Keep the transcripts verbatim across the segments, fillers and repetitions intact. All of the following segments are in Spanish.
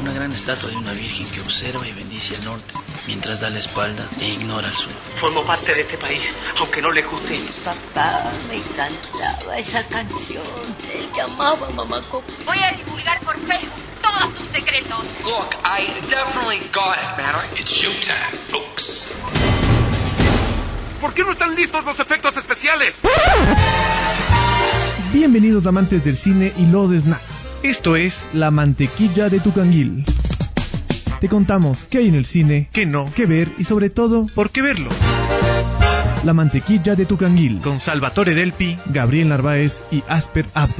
una gran estatua de una virgen que observa y bendice el norte, mientras da la espalda e ignora el sur. Formo parte de este país, aunque no le guste. Papá me encantaba esa canción. Él llamaba Mamá Coco. Voy a divulgar por Facebook todos tus secretos. Look, I definitely got it, man. It's showtime, folks. ¿Por qué no están listos los efectos especiales? Bienvenidos amantes del cine y los snacks. Esto es La Mantequilla de tu Canguil. Te contamos qué hay en el cine, qué no, qué ver y sobre todo, por qué verlo. La Mantequilla de tu Canguil, con Salvatore Delpi, Gabriel Narváez y Asper Abdo.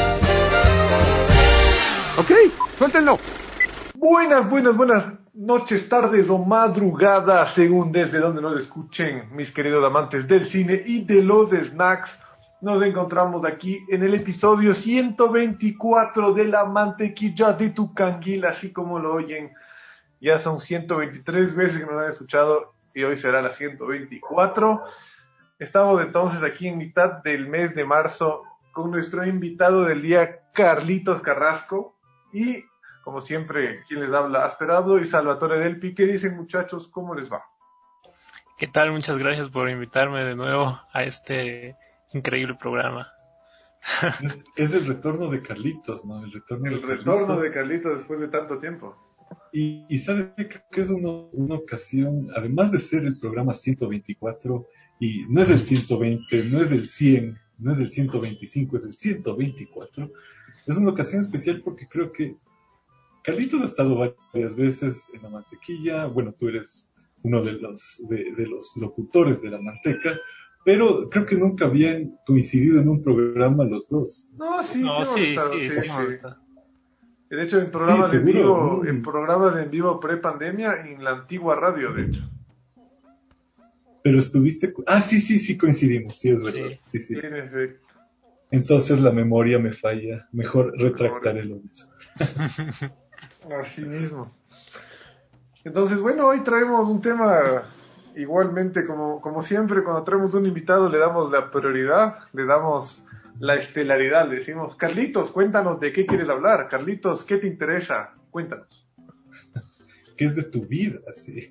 Ok, suéltenlo. Buenas, buenas, buenas noches, tardes o madrugadas, según desde donde nos escuchen, mis queridos amantes del cine y de los snacks. Nos encontramos aquí en el episodio ciento veinticuatro de La Mantequilla de tu Canguil, así como lo oyen. Ya son ciento veintitrés veces que nos han escuchado y hoy será la ciento veinticuatro. Estamos entonces aquí en mitad del mes de marzo con nuestro invitado del día, Carlitos Carrasco, y como siempre, quien les habla, Asper Abdo y Salvatore Delpi. ¿Qué dicen, muchachos? ¿Cómo les va? ¿Qué tal? Muchas gracias por invitarme de nuevo a este increíble programa. Es, es el retorno de Carlitos, ¿no? El retorno, el de, retorno Carlitos. de Carlitos después de tanto tiempo. Y, y ¿sabes qué? Creo que es una, una ocasión, además de ser el programa ciento veinticuatro, y no es el ciento veinte, no es el cien, no es el ciento veinticinco, es el ciento veinticuatro, es una ocasión especial porque creo que Carlitos ha estado varias veces en La Mantequilla. Bueno, tú eres uno de los, de, de los locutores de La Manteca, pero creo que nunca habían coincidido en un programa los dos. No, sí, no, sí, sí, sí, sí, sí, sí. sí. De hecho, en programas Sí, de en seguro. vivo, en programas de en vivo pre-pandemia, en la antigua radio, de hecho. Pero estuviste... Ah, sí, sí, sí coincidimos, sí, es verdad. Sí, sí. Sí, en efecto. Entonces la memoria me falla. Mejor retractaré lo dicho. Así mismo. Entonces, bueno, hoy traemos un tema igualmente, como, como siempre, cuando traemos un invitado le damos la prioridad, le damos la estelaridad, le decimos, Carlitos, cuéntanos de qué quieres hablar. Carlitos, ¿qué te interesa? Cuéntanos. ¿Qué es de tu vida? Sí.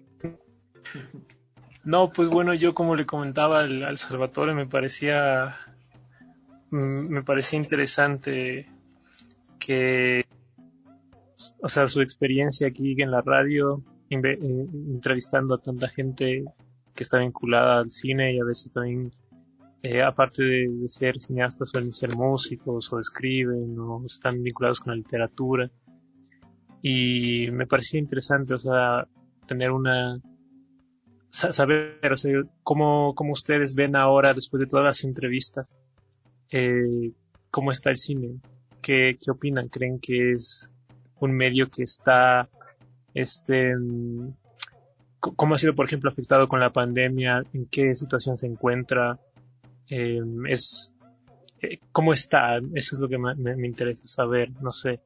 No, pues bueno, yo como le comentaba al, al Salvatore, me parecía me parecía interesante que, o sea, su experiencia aquí en la radio, inve- eh, entrevistando a tanta gente que está vinculada al cine y a veces también, eh, aparte de, de ser cineastas, suelen ser músicos o escriben o están vinculados con la literatura. Y me parecía interesante, o sea, tener una... saber, o sea, cómo, cómo ustedes ven ahora, después de todas las entrevistas, eh, cómo está el cine, qué, qué opinan, creen que es un medio que está, este, cómo ha sido, por ejemplo, afectado con la pandemia, en qué situación se encuentra, eh, es, eh, cómo está, eso es lo que me, me, me interesa saber, no sé.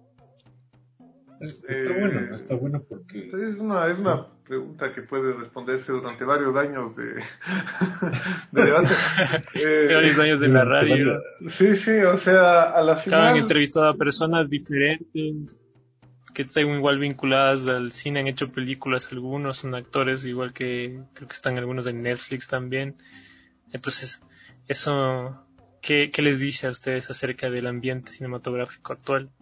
Está eh, bueno, está bueno porque... Es una, es una pregunta que puede responderse durante varios años de, de debate. eh, varios años en la radio. Sí, sí, o sea, a la final... Han entrevistado a personas diferentes que están igual vinculadas al cine, han hecho películas, algunos son actores, igual que creo que están algunos en Netflix también. Entonces, eso, ¿qué, qué les dice a ustedes acerca del ambiente cinematográfico actual?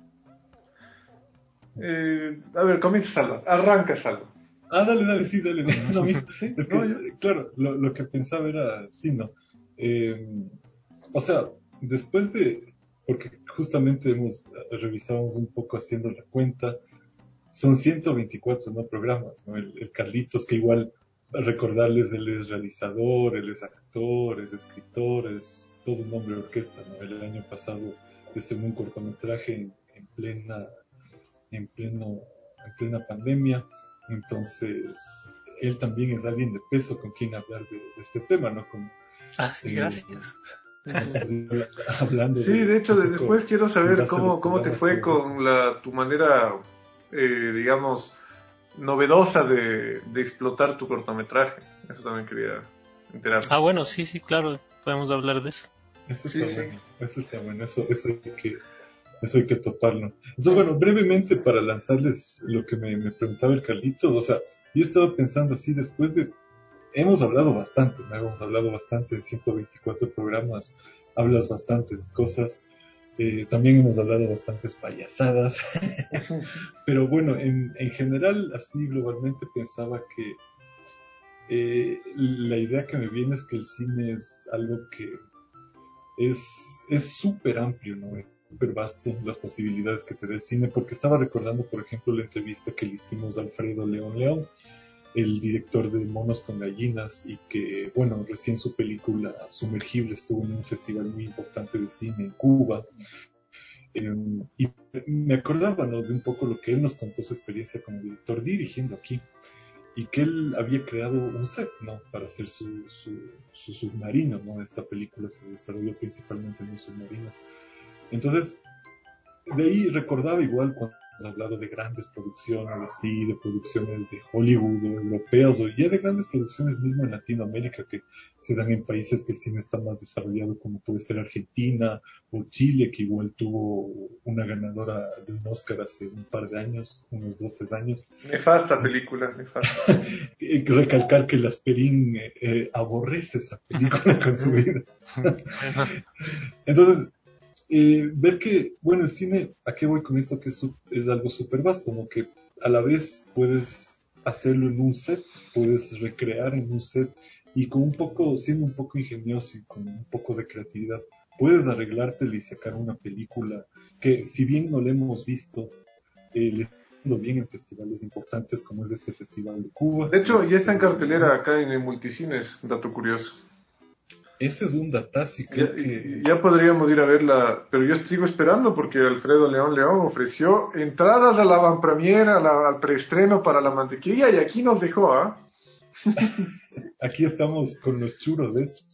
Eh, a ver, comienza Salva, arranca Salva. Ah, dale, dale, sí, dale. No, no, ¿Sí? Es que, no, yo... claro, lo, lo que pensaba era, sí, ¿no? Eh, o sea, después de, porque justamente hemos revisamos un poco haciendo la cuenta, son ciento veinticuatro, ¿no? Programas, ¿no? El, el Carlitos, que igual, recordarles, él es realizador, él es actor, es escritor, es todo un hombre de orquesta, ¿no? El año pasado estrenó un cortometraje en, en plena... en pleno en plena pandemia, entonces él también es alguien de peso con quien hablar de, de este tema, ¿no? Con, ah, sí, eh, gracias. Entonces, hablando sí, de, de hecho, de, después quiero saber cómo, cómo te fue con la, tu manera, eh, digamos, novedosa de, de explotar tu cortometraje. Eso también quería enterarme. Ah, bueno, sí, sí, claro, podemos hablar de eso. Eso sí, está sí. bueno, eso está bueno, eso, eso hay que eso hay que toparlo. Entonces, bueno, brevemente para lanzarles lo que me, me preguntaba el Carlitos, o sea, yo estaba pensando así, después de, hemos hablado bastante, ¿no? Hemos hablado bastante de ciento veinticuatro programas, hablas bastantes cosas, eh, también hemos hablado bastantes payasadas, pero bueno, en, en general, así globalmente pensaba que eh, la idea que me viene es que el cine es algo que es es súper amplio, ¿no? Es súper vasto las posibilidades que te da el cine, porque estaba recordando, por ejemplo, la entrevista que le hicimos a Alfredo León León, el director de Monos con Gallinas, y que, bueno, recién su película Sumergible estuvo en un festival muy importante de cine en Cuba. Eh, y me acordaba, ¿no?, de un poco lo que él nos contó, su experiencia como director dirigiendo aquí, y que él había creado un set, ¿no?, para hacer su, su, su submarino, ¿no? Esta película se desarrolló principalmente en un submarino. Entonces, de ahí recordaba igual cuando hemos hablado de grandes producciones, sí, de producciones de Hollywood o europeas, o ya de grandes producciones mismo en Latinoamérica que se dan en países que el cine está más desarrollado, como puede ser Argentina o Chile, que igual tuvo una ganadora de un Oscar hace un par de años, unos dos, tres años. Nefasta película, nefasta. Hay que recalcar que Lasperín eh, eh, aborrece esa película con su vida. Entonces, Eh, ver que, bueno, el cine, ¿a qué voy con esto? Que es, es algo súper vasto, ¿no? Que a la vez puedes hacerlo en un set, puedes recrear en un set, y con un poco, siendo un poco ingenioso y con un poco de creatividad, puedes arreglártela y sacar una película que, si bien no la hemos visto, eh, le está yendo bien en festivales importantes como es este Festival de Cuba. De hecho, ya está en cartelera acá en el Multicines, dato curioso. Ese es un datazo y creo ya, que... ya podríamos ir a verla, pero yo sigo esperando porque Alfredo León León ofreció entradas a la avant-premiere, a la, al preestreno para La Mantequilla, y aquí nos dejó, ¿ah? ¿eh? Aquí estamos con los churros, de hecho.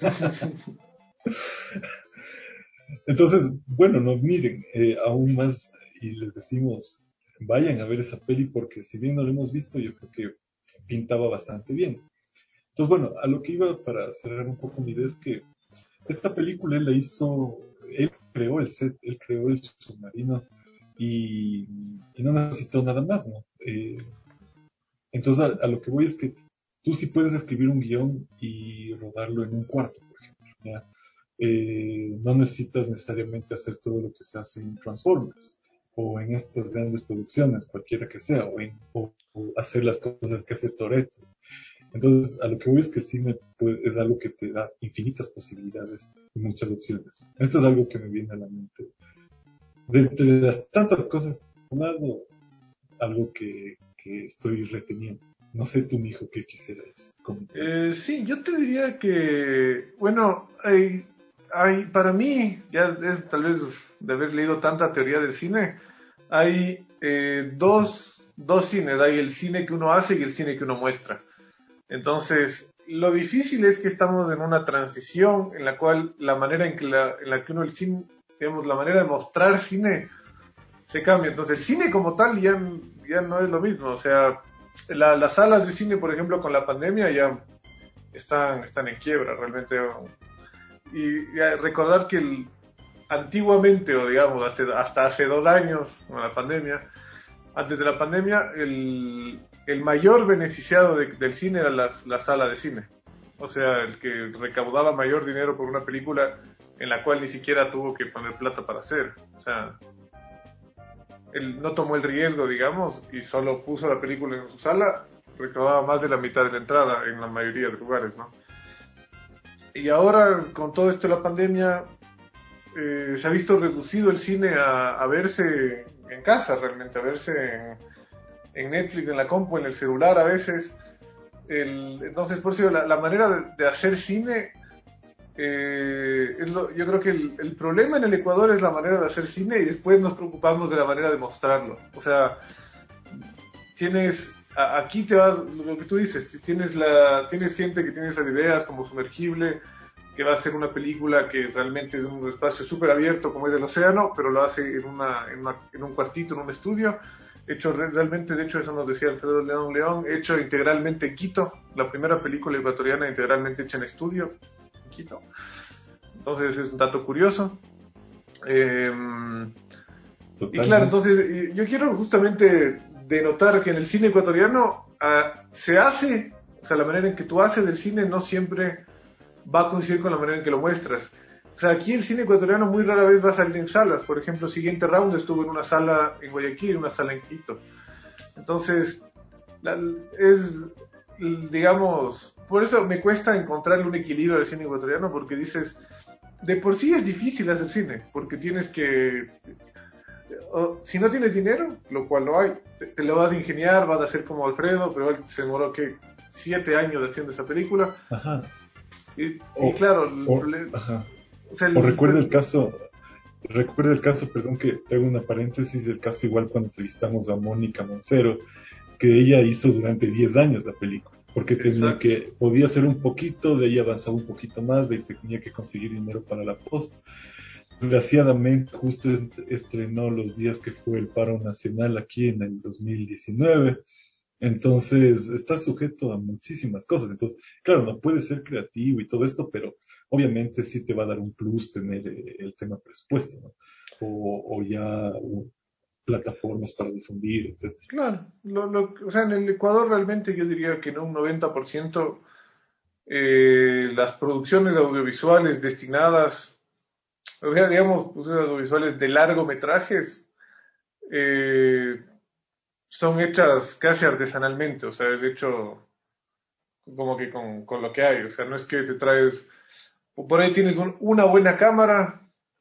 Entonces, bueno, no miren, eh, aún más, y les decimos, vayan a ver esa peli porque si bien no la hemos visto, yo creo que pintaba bastante bien. Entonces, bueno, a lo que iba para cerrar un poco mi idea es que esta película él la hizo, él creó el set, él creó el submarino y, y no necesitó nada más, ¿no? Eh, entonces, a, a lo que voy es que tú sí puedes escribir un guión y rodarlo en un cuarto, por ejemplo, ¿ya? Eh, no necesitas necesariamente hacer todo lo que se hace en Transformers o en estas grandes producciones, cualquiera que sea, o, en, o, o hacer las cosas que hace Toretto. Entonces, a lo que voy es que el cine pues, es algo que te da infinitas posibilidades y muchas opciones. Esto es algo que me viene a la mente. De entre las tantas cosas, un lado, algo que, que estoy reteniendo. No sé tú, mijo, qué quisieras comentar. Eh, sí, yo te diría que, bueno, hay, hay, para mí, ya es tal vez de haber leído tanta teoría del cine, hay eh, dos, dos cines, hay el cine que uno hace y el cine que uno muestra. Entonces, lo difícil es que estamos en una transición en la cual la manera en que, la, en la que uno el cine, digamos, la manera de mostrar cine se cambia. Entonces, el cine como tal ya, ya no es lo mismo. O sea, la, las salas de cine, por ejemplo, con la pandemia ya están, están en quiebra realmente. Y, y recordar que el, antiguamente, o digamos, hace, hasta hace dos años, con la pandemia, antes de la pandemia, el, el mayor beneficiado de, del cine era la, la sala de cine. O sea, el que recaudaba mayor dinero por una película en la cual ni siquiera tuvo que poner plata para hacer. O sea, él no tomó el riesgo, digamos, y solo puso la película en su sala, recaudaba más de la mitad de la entrada en la mayoría de lugares, ¿no? Y ahora, con todo esto de la pandemia, eh, se ha visto reducido el cine a, a verse en casa realmente, a verse en, en Netflix, en la compu, en el celular a veces. El, entonces, por eso la, la manera de, de hacer cine, eh, es lo, yo creo que el, el problema en el Ecuador es la manera de hacer cine y después nos preocupamos de la manera de mostrarlo. O sea, tienes, a, aquí te vas, lo que tú dices, tienes, la, tienes gente que tiene esas ideas como Sumergible, que va a hacer una película que realmente es un espacio súper abierto como es el océano, pero lo hace en, una, en, una, en un cuartito, en un estudio, hecho realmente, de hecho eso nos decía Alfredo León León, hecho integralmente en Quito, la primera película ecuatoriana integralmente hecha en estudio, en Quito. Entonces es un dato curioso. Eh, Totalmente. Y claro, entonces yo quiero justamente denotar que en el cine ecuatoriano uh, se hace, o sea, la manera en que tú haces el cine no siempre va a coincidir con la manera en que lo muestras. O sea, aquí el cine ecuatoriano muy rara vez va a salir en salas. Por ejemplo, Siguiente Round estuvo en una sala en Guayaquil y una sala en Quito. Entonces, la, es, digamos, por eso me cuesta encontrarle un equilibrio al cine ecuatoriano, porque dices, de por sí es difícil hacer cine, porque tienes que, o, si no tienes dinero, lo cual no hay, te, te lo vas a ingeniar, vas a hacer como Alfredo, pero él se demoró, ¿qué? Siete años haciendo esa película. Ajá. Y, o, y claro, o, le, ajá. o, sea, el, o recuerda el caso, recuerda el caso, perdón que te hago una paréntesis, el caso igual cuando entrevistamos a Mónica Moncero, que ella hizo durante diez años la película, porque tenía Exacto. que, podía hacer un poquito, de ahí avanzaba un poquito más, de ahí tenía que conseguir dinero para la post. Desgraciadamente, justo estrenó los días que fue el paro nacional aquí en el dos mil diecinueve, entonces está sujeto a muchísimas cosas. Entonces, claro, no puede ser creativo y todo esto, pero obviamente sí te va a dar un plus tener eh, el tema presupuesto, ¿no? O, o ya uh, plataformas para difundir, etcétera. Claro, lo, lo, o sea, en el Ecuador realmente yo diría que en un noventa por ciento eh, las producciones audiovisuales destinadas, o sea, digamos, producciones audiovisuales de largometrajes, eh, son hechas casi artesanalmente, o sea, es hecho como que con, con lo que hay, o sea, no es que te traes, por ahí tienes un, una buena cámara,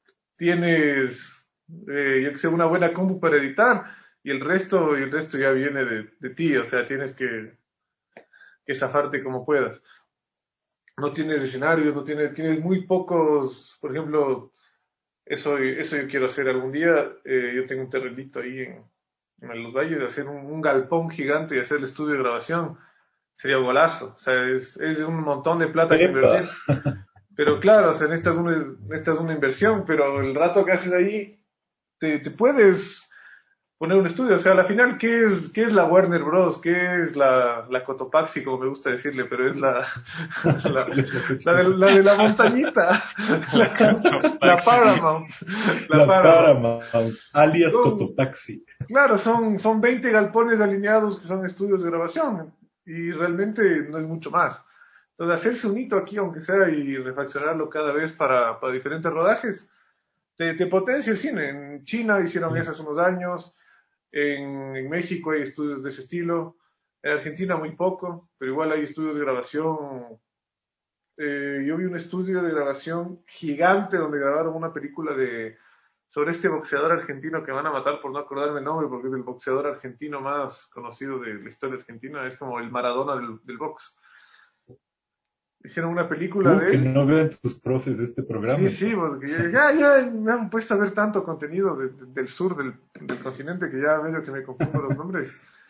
tienes, eh, yo que sé, una buena compu para editar, y el resto, y el resto ya viene de, de ti, o sea, tienes que, que zafarte como puedas. No tienes escenarios, no tienes, tienes muy pocos, por ejemplo, eso, eso yo quiero hacer algún día, eh, yo tengo un terrenito ahí en, en Los Valles, de hacer un, un galpón gigante y hacer el estudio de grabación, sería un golazo, o sea, es, es un montón de plata que ¡Epa! invertir. Pero claro, o sea, necesitas una, necesitas una inversión, pero el rato que haces ahí, te, te puedes poner un estudio. O sea, a la final, ¿qué es, qué es la Warner Bros? ¿Qué es la, la Cotopaxi, como me gusta decirle? Pero es la, la, la, de, la de la montañita, la, la Paramount. La, La Paramount, Paramount, alias son, Cotopaxi. claro, son, son veinte galpones alineados que son estudios de grabación y realmente no es mucho más. Entonces, hacerse un hito aquí, aunque sea, y refaccionarlo cada vez para, para diferentes rodajes, te, te potencia el cine. En China hicieron eso hace unos años, en, en México hay estudios de ese estilo, en Argentina muy poco, pero igual hay estudios de grabación. Eh, yo vi un estudio de grabación gigante donde grabaron una película de sobre este boxeador argentino que van a matar por no acordarme el nombre, porque es el boxeador argentino más conocido de la historia argentina, es como el Maradona del, del box. Hicieron una película Uh, de que él. no vean tus profes de este programa. Sí, sí, porque ya, ya me han puesto a ver tanto contenido de, de, del sur del, del continente que ya medio que me confundo los nombres.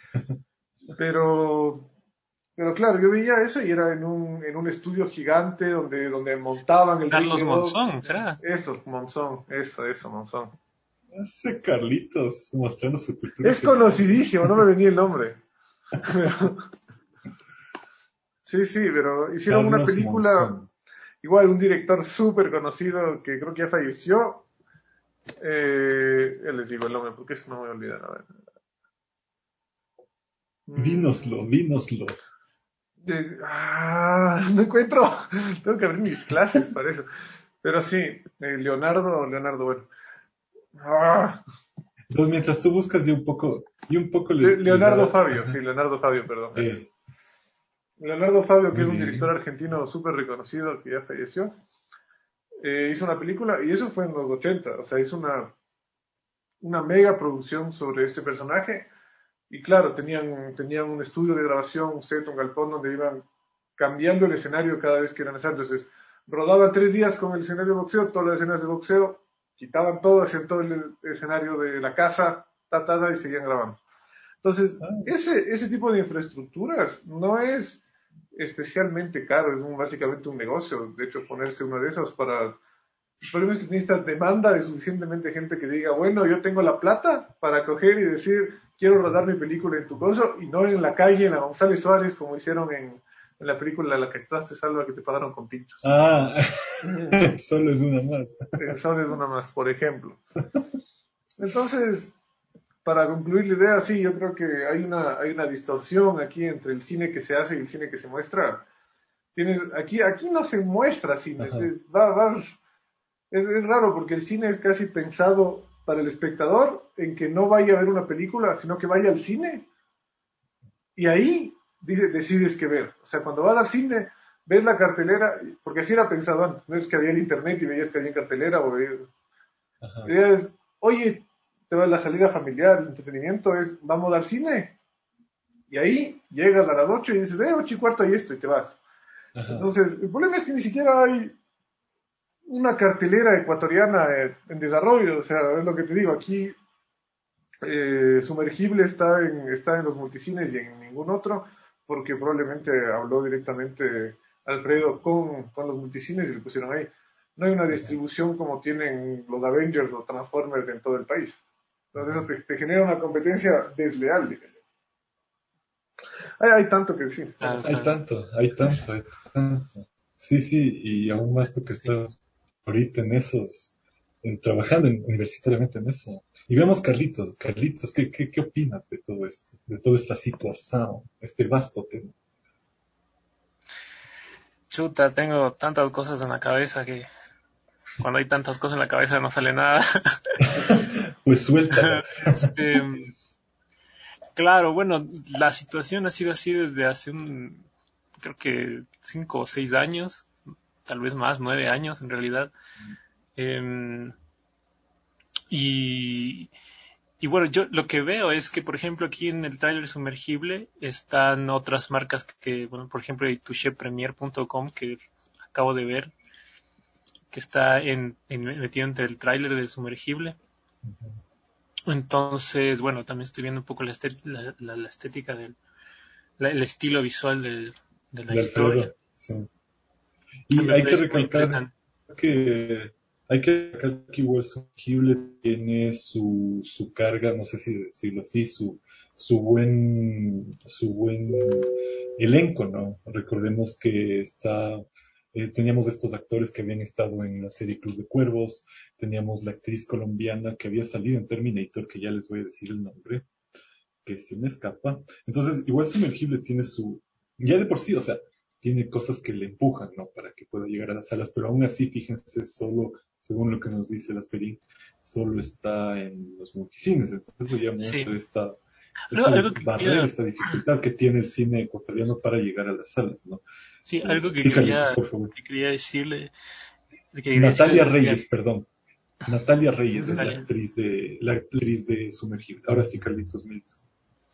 Pero, pero claro, yo veía eso y era en un, en un estudio gigante donde, donde montaban el Carlos ring de box. Monzón, ¿será? Eso, Monzón, eso, eso, Monzón. Ese Carlitos mostrando su cultura. Es conocidísimo, no me venía el nombre. Pero, sí, sí, pero hicieron Carlos una película, Monzón. igual un director súper conocido que creo que ya falleció. Eh, ya les digo el nombre porque eso no me voy a olvidar. A ver. Dínoslo, dínoslo. De, ah, no encuentro. Tengo que abrir mis clases para eso. Pero sí, eh, Leonardo, Leonardo, bueno. Ah, Entonces, mientras tú buscas y un poco, y un poco Le- le, Leonardo les da- Fabio, Ajá. sí, Leonardo Fabio, perdón. eso. Eh, Leonardo Fabio, que muy es un bien. director argentino súper reconocido que ya falleció, eh, hizo una película y eso fue en los ochenta, o sea, hizo una, una mega producción sobre este personaje. Y claro, tenían, tenían un estudio de grabación, un set, un galpón donde iban cambiando el escenario cada vez que era necesario. Entonces, rodaban tres días con el escenario de boxeo, todas las escenas de boxeo, quitaban todo, hacían todo el escenario de la casa, ta, ta, ta, y seguían grabando. Entonces, Ah, ese, ese tipo de infraestructuras no es especialmente caro, es un- básicamente un negocio. De hecho, ponerse uno de esos para... El problema es que necesitas demanda de suficientemente gente que diga, bueno, yo tengo la plata para coger y decir, quiero rodar mi película en tu coso, y no en la calle, en la González Suárez, como hicieron en, en la película La que actuaste, Salva, que te pagaron con pinchos. ah, solo es una más. Solo es una más, por ejemplo. Entonces, para concluir la idea, sí, yo creo que hay una, hay una distorsión aquí entre el cine que se hace y el cine que se muestra. Tienes, aquí, aquí no se muestra cine, es, va- vas- es, es raro porque el cine es casi pensado para el espectador en que no vaya a ver una película, sino que vaya al cine y ahí dice, decides qué ver. O sea, cuando vas al cine, ves la cartelera, porque así era pensado antes, no es que había el internet y veías que había cartelera o veías, veías, oye, te va a la salida familiar, el entretenimiento es, vamos al cine. Y ahí llegas a las ocho y dices, eh, ocho y cuarto hay esto y te vas. Ajá. Entonces, el problema es que ni siquiera hay una cartelera ecuatoriana eh, en desarrollo, o sea, es lo que te digo, aquí eh, Sumergible está en, está en los multicines y en ningún otro, porque probablemente habló directamente Alfredo con, con los multicines y le pusieron ahí. No hay una distribución como tienen los Avengers o Transformers en todo el país. Entonces eso te, te genera una competencia desleal, diría yo. Hay, hay tanto que decir. Ah, hay tanto, hay tanto, hay tanto. Sí, sí, y aún más tú que estás ahorita en esos, en, trabajando en, universitariamente en eso. Y vemos Carlitos, Carlitos, ¿qué, qué, ¿qué opinas de todo esto? De toda esta situación, este vasto tema. Chuta, tengo tantas cosas en la cabeza que cuando hay tantas cosas en la cabeza no sale nada. Pues suéltalas. este, claro, bueno, la situación ha sido así desde hace un, creo que cinco o seis años, tal vez más, nueve años en realidad. Eh, y, y bueno, yo lo que veo es que, por ejemplo, aquí en el tráiler sumergible están otras marcas que, bueno, por ejemplo, touché premier punto com, que acabo de ver, que está en, en, metido entre el tráiler del sumergible. Entonces, bueno, también estoy viendo un poco la, estet, la, la, la estética del la, el estilo visual del, de la de historia. Alfredo, sí. Y me hay que recalcar que hay que recalcar que igual Sumergible tiene su, su carga, no sé si decirlo así, su, su buen su buen elenco, ¿no? Recordemos que está eh, teníamos estos actores que habían estado en la serie Club de Cuervos, teníamos la actriz colombiana que había salido en Terminator, que ya les voy a decir el nombre, que se me escapa. Entonces, igual Sumergible tiene su, ya de por sí, o sea, tiene cosas que le empujan, ¿no? Para que pueda llegar a las salas, pero aún así, fíjense, solo, según lo que nos dice el Asperín, solo está en los multicines. Entonces, eso ya muestra sí. esta, esta algo, algo barrera, quería... esta dificultad que tiene el cine ecuatoriano para llegar a las salas, ¿no? Sí, algo que, sí, quería, Carlitos, por favor. que quería decirle. Que quería Natalia decirle Reyes, perdón. Natalia Reyes Natalia. es la actriz de la actriz de Sumergible. Ahora sí, Carlitos, me dice.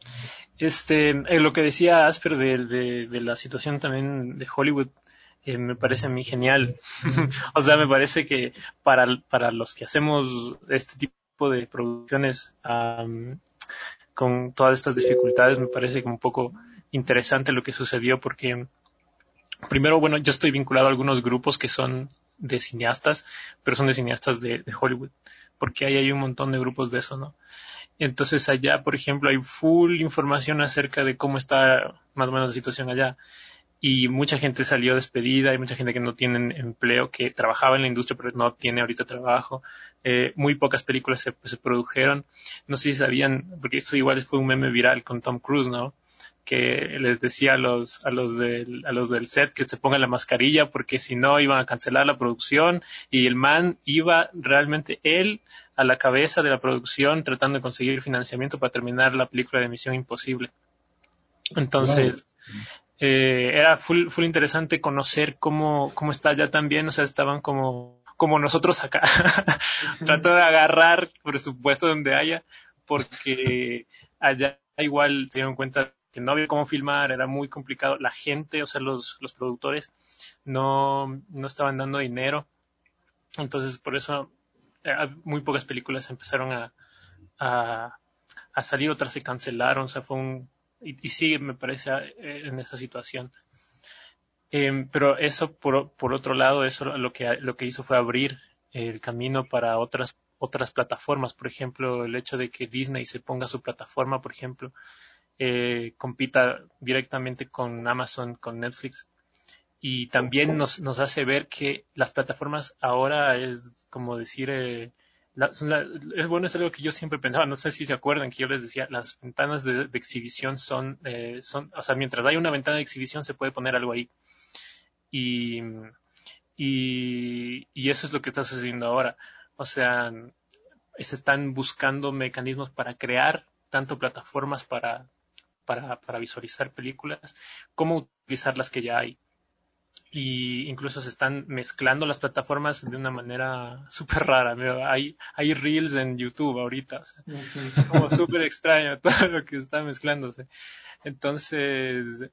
Este, eh, lo que decía Asper de, de, de la situación también de Hollywood, eh, me parece a mí genial. O sea, me parece que para, para los que hacemos este tipo de producciones um, con todas estas dificultades, me parece un poco interesante lo que sucedió porque, primero, bueno, yo estoy vinculado a algunos grupos que son de cineastas, pero son de cineastas de, de Hollywood, porque ahí hay un montón de grupos de eso, ¿no? Entonces allá, por ejemplo, hay full información acerca de cómo está más o menos la situación allá. Y mucha gente salió despedida, hay mucha gente que no tiene empleo, que trabajaba en la industria pero no tiene ahorita trabajo. Eh, muy pocas películas se, se produjeron. No sé si sabían, porque esto igual fue un meme viral con Tom Cruise, ¿no? Que les decía a los, a los del, a los del set que se pongan la mascarilla porque si no iban a cancelar la producción, y el man iba realmente él a la cabeza de la producción tratando de conseguir financiamiento para terminar la película de Misión Imposible. Entonces, wow. eh, era full, full interesante conocer cómo, cómo está allá también, o sea, estaban como, como nosotros acá, uh-huh. Trato de agarrar presupuesto donde haya, porque allá igual se dieron cuenta que no había cómo filmar, era muy complicado. La gente, o sea, los, los productores no, no estaban dando dinero. Entonces, por eso, eh, muy pocas películas empezaron a, a, a salir, otras se cancelaron. O sea, fue un... Y, y sigue, me parece, en esa situación. Eh, pero eso, por, por otro lado, eso lo que, lo que hizo fue abrir el camino para otras, otras plataformas. Por ejemplo, el hecho de que Disney se ponga su plataforma, por ejemplo, Eh, compita directamente con Amazon, con Netflix, y también nos, nos hace ver que las plataformas ahora es como decir eh, la, son la, es bueno, es algo que yo siempre pensaba, no sé si se acuerdan que yo les decía, las ventanas de, de exhibición son, eh, son, o sea, mientras hay una ventana de exhibición se puede poner algo ahí. Y, y, y eso es lo que está sucediendo ahora. O sea, se están buscando mecanismos para crear tanto plataformas para, para, para visualizar películas, como utilizar las que ya hay. Y incluso se están mezclando las plataformas de una manera súper rara. Mira, hay, hay reels en YouTube ahorita, o sea, uh-huh. Es como súper extraño todo lo que está mezclándose. Entonces,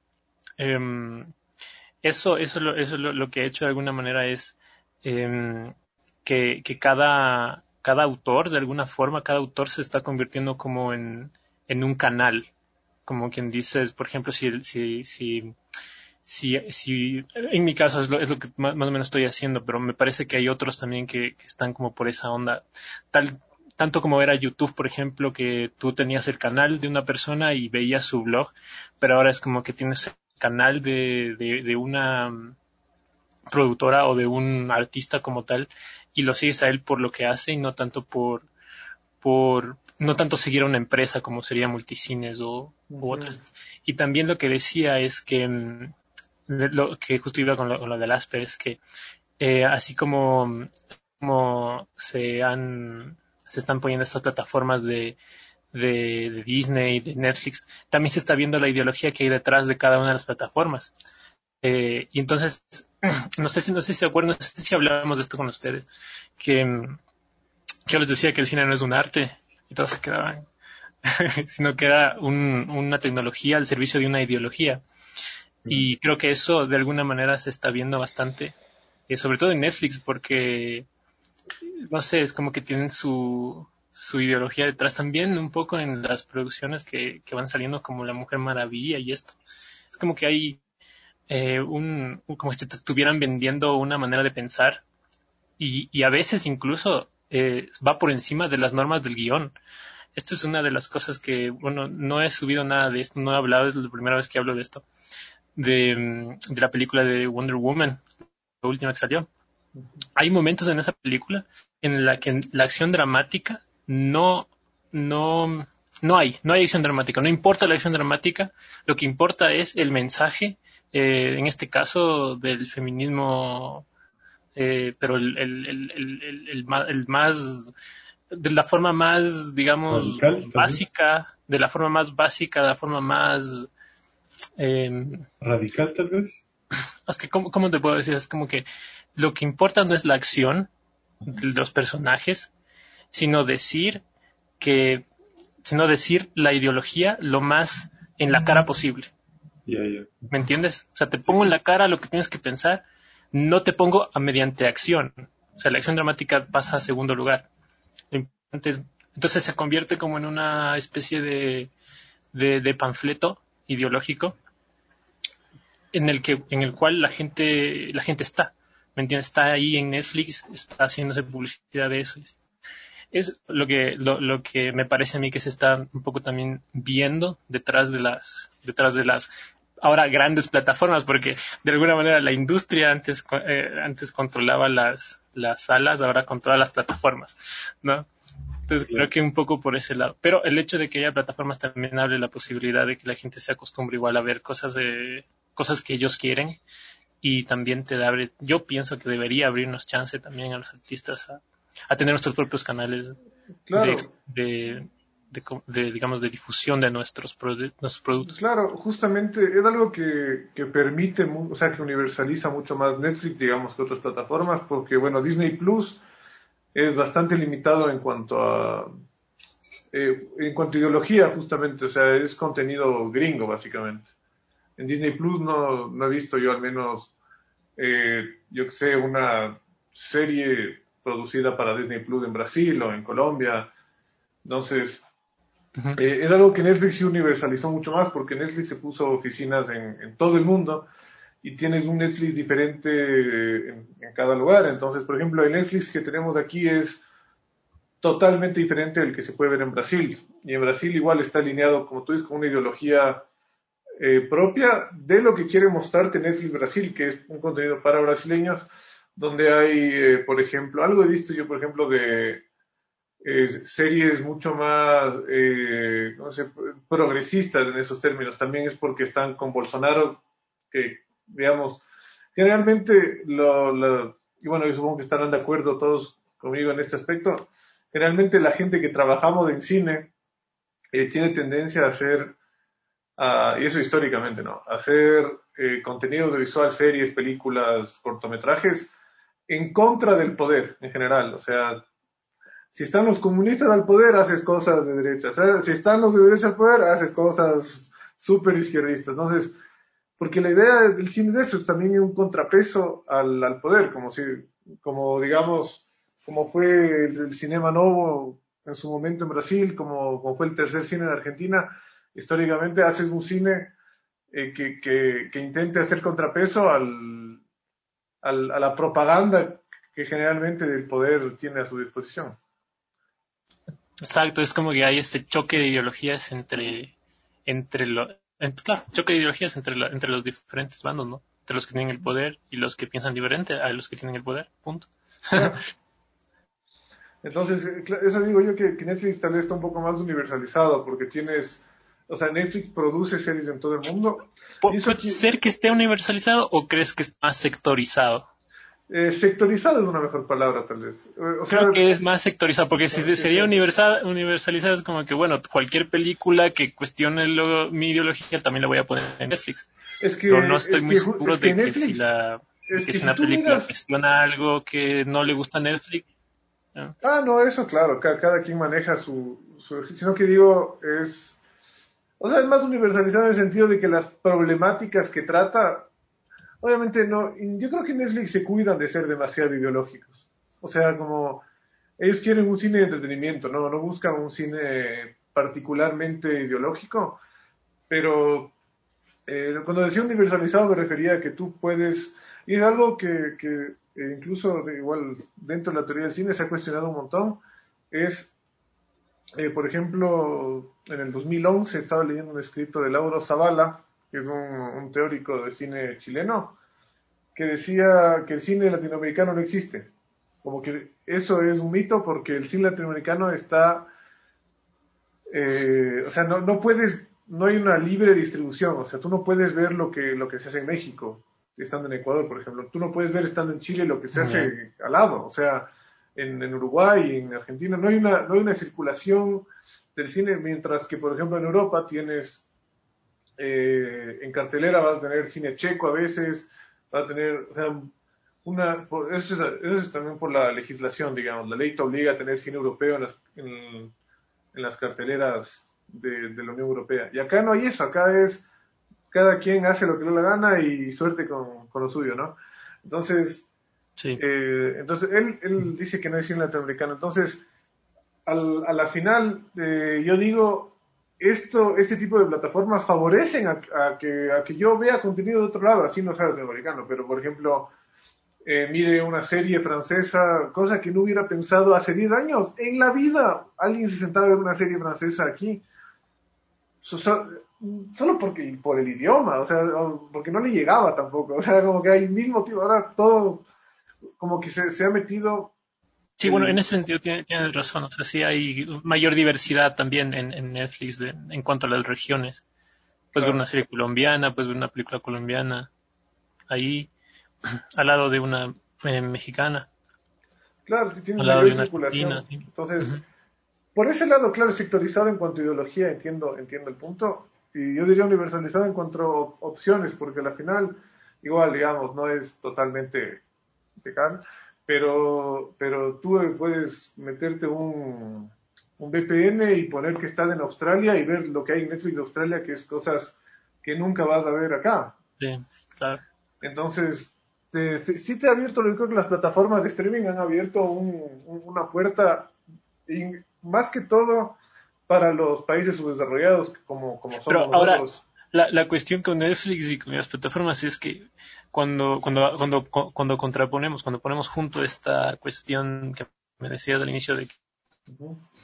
eh, eso, eso, lo, eso lo, lo que he hecho de alguna manera es eh, que, que cada, cada autor, de alguna forma, cada autor se está convirtiendo como en, en un canal. Como quien dice, por ejemplo, si, si, si Si, si, en mi caso es lo, es lo que más, más o menos estoy haciendo, pero me parece que hay otros también que, que están como por esa onda. Tal, tanto como era YouTube, por ejemplo, que tú tenías el canal de una persona y veías su blog, pero ahora es como que tienes el canal de, de, de una productora o de un artista como tal y lo sigues a él por lo que hace y no tanto por, por no tanto seguir a una empresa como sería Multicines o uh-huh. u otras. Y también lo que decía es que lo que justo iba con lo, con lo del Asper es que eh, así como, como se han se están poniendo estas plataformas de, de, de Disney, de Netflix, también se está viendo la ideología que hay detrás de cada una de las plataformas. Eh, y entonces, no sé si no sé si se acuerdan, no sé si hablamos de esto con ustedes, que, que yo les decía que el cine no es un arte y todos se quedaban, sino que era un, una tecnología al servicio de una ideología. Y creo que eso de alguna manera se está viendo bastante, eh, sobre todo en Netflix, porque, no sé, es como que tienen su, su ideología detrás también, un poco en las producciones que, que van saliendo como La Mujer Maravilla y esto. Es como que hay eh, un, como si te estuvieran vendiendo una manera de pensar y, y a veces incluso eh, va por encima de las normas del guión. Esto es una de las cosas que, bueno, no he subido nada de esto, no he hablado, es la primera vez que hablo de esto. De, de la película de Wonder Woman, la última que salió. Hay momentos en esa película en la que la acción dramática no, no, no hay, no hay acción dramática, no importa la acción dramática, lo que importa es el mensaje, eh, en este caso del feminismo, eh, pero el, el, el, el, el, el, el más, de la forma más, digamos, radical, básica, de la forma más básica, de la forma más Eh, radical tal vez. Es que ¿cómo, cómo te puedo decir? Es como que lo que importa no es la acción de los personajes, sino decir que, sino decir la ideología lo más en la cara posible. Yeah, yeah. ¿Me entiendes? O sea, te pongo en la cara lo que tienes que pensar, no te pongo a mediante acción. O sea, la acción dramática pasa a segundo lugar. Entonces, entonces se convierte como en una especie de, de, de panfleto ideológico en el que en el cual la gente la gente está, ¿me entiendes? Está ahí en Netflix, está haciéndose publicidad de eso. Es lo que lo, lo que me parece a mí que se está un poco también viendo detrás de las detrás de las ahora grandes plataformas, porque de alguna manera la industria antes eh, antes controlaba las las salas, ahora controla las plataformas, ¿no? Entonces creo que un poco por ese lado. Pero el hecho de que haya plataformas también abre la posibilidad de que la gente se acostumbre igual a ver cosas de cosas que ellos quieren y también te abre, yo pienso que debería abrirnos chance también a los artistas a, a tener nuestros propios canales claro. de, de, de, de, digamos, de difusión de nuestros, produ- nuestros productos. Claro, justamente es algo que, que permite, o sea, que universaliza mucho más Netflix, digamos, que otras plataformas, porque, bueno, Disney Plus es bastante limitado en cuanto a eh, en cuanto a ideología, justamente, o sea, es contenido gringo, básicamente. En Disney Plus no, no he visto yo al menos, eh, yo que sé, una serie producida para Disney Plus en Brasil o en Colombia. Entonces, uh-huh. eh, es algo que Netflix universalizó mucho más porque Netflix se puso oficinas en, en todo el mundo y tienes un Netflix diferente en, en cada lugar. Entonces, por ejemplo, el Netflix que tenemos aquí es totalmente diferente al que se puede ver en Brasil. Y en Brasil igual está alineado, como tú dices, con una ideología eh, propia de lo que quiere mostrarte Netflix Brasil, que es un contenido para brasileños, donde hay, eh, por ejemplo, algo he visto yo, por ejemplo, de, eh, series mucho más, eh, no sé, progresistas en esos términos. También es porque están con Bolsonaro, que, digamos, generalmente, lo, lo, y bueno, yo supongo que estarán de acuerdo todos conmigo en este aspecto, generalmente la gente que trabajamos en cine eh, tiene tendencia a hacer, uh, y eso históricamente, ¿no? A hacer eh, contenido audiovisual, series, películas, cortometrajes, en contra del poder en general. O sea, si están los comunistas al poder, haces cosas de derecha. O sea, si están los de derecha al poder, haces cosas súper izquierdistas. Entonces, porque la idea del cine de eso es también un contrapeso al, al poder, como si, como digamos, como fue el, el Cinema Novo en su momento en Brasil, como, como fue el tercer cine en Argentina. Históricamente haces un cine eh, que, que, que intente hacer contrapeso al, al, a la propaganda que generalmente el poder tiene a su disposición. Exacto, es como que hay este choque de ideologías entre, entre lo, entre, claro, choque de ideologías entre, la, entre los diferentes bandos, ¿no? Entre los que tienen el poder y los que piensan diferente a los que tienen el poder, punto. Claro. Entonces, eso digo yo que, que Netflix tal vez está un poco más universalizado, porque tienes, o sea, Netflix produce series en todo el mundo. ¿Puede ser que esté universalizado o crees que es más sectorizado? Eh, sectorizado es una mejor palabra, tal vez. O sea, creo que es más sectorizado, porque si sería universal, universalizado es como que, bueno, cualquier película que cuestione lo, mi ideología también la voy a poner en Netflix. Es que, pero no estoy es muy que, seguro es que de que Netflix, si, la, es que que si si una tú película miras... cuestiona algo que no le gusta a Netflix. ¿no? Ah, no, eso claro, cada, cada quien maneja su, su... Sino que digo, es... O sea, es más universalizado en el sentido de que las problemáticas que trata... Obviamente no, yo creo que Netflix se cuidan de ser demasiado ideológicos. O sea, como ellos quieren un cine de entretenimiento, no, no buscan un cine particularmente ideológico, pero eh, cuando decía universalizado me refería a que tú puedes, y es algo que, que eh, incluso de, igual dentro de la teoría del cine se ha cuestionado un montón, es, eh, por ejemplo, en el dos mil once estaba leyendo un escrito de Lauro Zavala, que es un, un teórico de cine chileno, que decía que el cine latinoamericano no existe. Como que eso es un mito porque el cine latinoamericano está... Eh, o sea, no, no puedes... No hay una libre distribución. O sea, tú no puedes ver lo que, lo que se hace en México, estando en Ecuador, por ejemplo. Tú no puedes ver estando en Chile lo que se hace Yeah. al lado. O sea, en, en Uruguay, en Argentina, no hay, una, no hay una circulación del cine, mientras que, por ejemplo, en Europa tienes... Eh, en cartelera vas a tener cine checo a veces, va a tener, o sea, una, por, eso, es, eso es también por la legislación, digamos, la ley te obliga a tener cine europeo en las, en, en las carteleras de, de la Unión Europea. Y acá no hay eso, acá es, cada quien hace lo que le da la gana y suerte con, con lo suyo, ¿no? Entonces, sí. eh, entonces él, él dice que no hay cine latinoamericano. Entonces, al, a la final, eh, yo digo, esto, este tipo de plataformas favorecen a, a, que, a que yo vea contenido de otro lado, así no sea latinoamericano, pero por ejemplo, eh, mire una serie francesa, cosa que no hubiera pensado hace diez años, en la vida alguien se sentaba a ver una serie francesa aquí, so, so, solo porque, por el idioma, o sea, porque no le llegaba tampoco, o sea, como que hay mil motivos, ahora todo como que se, se ha metido. Sí, bueno, en ese sentido tienes tiene razón. O sea, sí hay mayor diversidad también en, en Netflix de, en cuanto a las regiones. Puedes Claro. ver una serie colombiana, puedes ver una película colombiana ahí, al lado de una eh, mexicana, Claro, tienes al lado de mayor una circulación. argentina. ¿Sí? Entonces, Uh-huh. por ese lado, claro, sectorizado en cuanto a ideología, entiendo, entiendo el punto. Y yo diría universalizado en cuanto a op- opciones, porque al final, igual, digamos, no es totalmente legal, pero, pero tú puedes meterte un, un V P N y poner que estás en Australia y ver lo que hay en Netflix de Australia, que es cosas que nunca vas a ver acá. Sí, claro. Entonces, te, te, sí te ha abierto, yo creo que las plataformas de streaming han abierto un, un, una puerta, y más que todo para los países subdesarrollados como, como somos Pero nosotros. ahora, la, la cuestión con Netflix y con las plataformas es que cuando, cuando, cuando, cuando contraponemos, cuando ponemos junto esta cuestión que me decías al inicio de que uh-huh.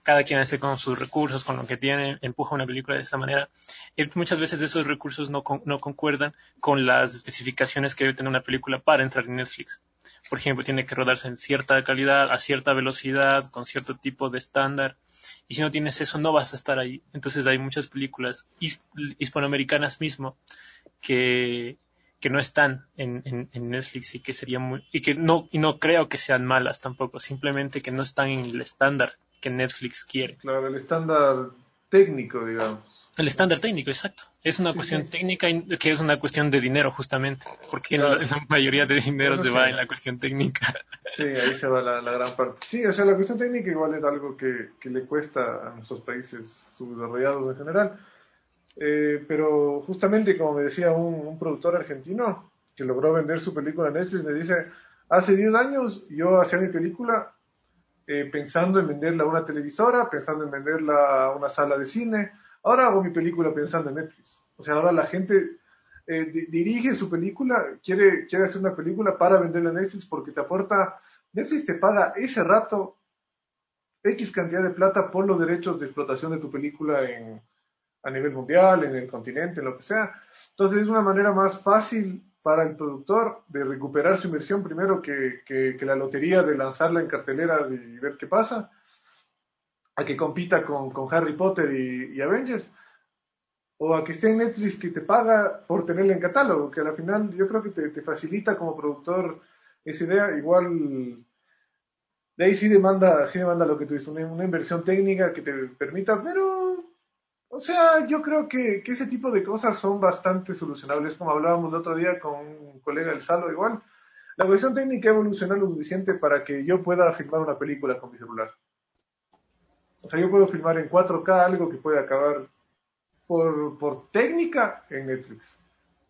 cada quien hace con sus recursos, con lo que tiene, empuja una película de esta manera. Y muchas veces esos recursos no, con, no concuerdan con las especificaciones que debe tener una película para entrar en Netflix. Por ejemplo, tiene que rodarse en cierta calidad, a cierta velocidad, con cierto tipo de estándar. Y si no tienes eso, no vas a estar ahí. Entonces hay muchas películas his- hispanoamericanas mismo que, que no están en, en, en Netflix y que sería muy, y que no, y no creo que sean malas tampoco, simplemente que no están en el estándar que Netflix quiere. Claro, el estándar técnico, digamos. El estándar técnico, exacto. Es una Sí, cuestión sí. técnica y que es una cuestión de dinero, justamente. Porque Claro. la, la mayoría de dinero Eso se sí. va en la cuestión técnica. Sí, ahí se va la, la gran parte. Sí, o sea, la cuestión técnica igual es algo que, que le cuesta a nuestros países subdesarrollados en general. Eh, pero justamente, como me decía un, un productor argentino que logró vender su película en Netflix, me dice, hace diez años yo hacía mi película eh, pensando en venderla a una televisora, pensando en venderla a una sala de cine. Ahora hago mi película pensando en Netflix. O sea, ahora la gente eh, di- dirige su película, quiere, quiere hacer una película para venderla en Netflix porque te aporta, Netflix te paga ese rato X cantidad de plata por los derechos de explotación de tu película en, a nivel mundial, en el continente, en lo que sea. Entonces es una manera más fácil para el productor de recuperar su inversión primero que, que, que la lotería de lanzarla en carteleras y ver qué pasa, a que compita con, con Harry Potter y, y Avengers, o a que esté en Netflix que te paga por tenerla en catálogo, que al final yo creo que te, te facilita como productor esa idea. Igual de ahí sí demanda, sí demanda lo que tú dices, una, una inversión técnica que te permita, pero o sea, yo creo que, que ese tipo de cosas son bastante solucionables, como hablábamos el otro día con un colega del Salo igual. La cuestión técnica evolucionó lo suficiente para que yo pueda filmar una película con mi celular. O sea, yo puedo filmar en cuatro K algo que puede acabar por, por técnica en Netflix.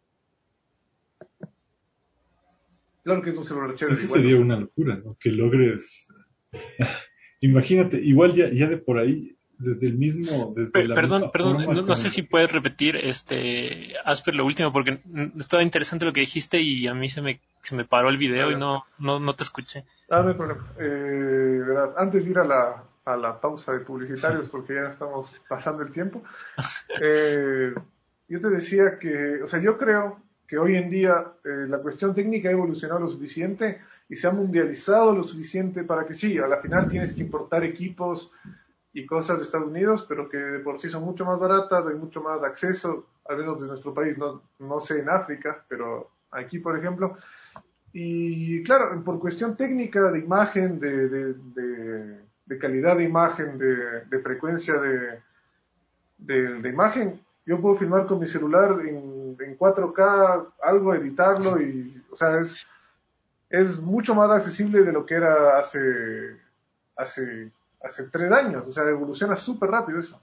Claro que es un celular chévere, Eso igual, sería ¿no? una locura, ¿no? Que logres... Imagínate, igual ya, ya de por ahí, desde el mismo, desde Per- la perdón, misma perdón, forma no, no como sé en la si que... puedes repetir, este, Asper, lo último, porque mm, estaba interesante lo que dijiste y a mí se me, se me paró el video y Dale. no, no, no te escuché. Ah, no hay problema. Eh, verás, antes de ir a la, a la pausa de publicitarios, porque ya estamos pasando el tiempo, eh, yo te decía que, o sea, yo creo que hoy en día eh, la cuestión técnica ha evolucionado lo suficiente y se ha mundializado lo suficiente para que sí, a la final tienes que importar equipos y cosas de Estados Unidos, pero que de por sí son mucho más baratas, hay mucho más acceso, al menos de nuestro país, no, no sé en África, pero aquí, por ejemplo. Y claro, por cuestión técnica de imagen, de, de, de, de calidad de imagen, de, de frecuencia de, de, de imagen, yo puedo filmar con mi celular en, en cuatro K, algo, editarlo y, o sea, es, es mucho más accesible de lo que era hace, hace, hace tres años, o sea, evoluciona súper rápido eso.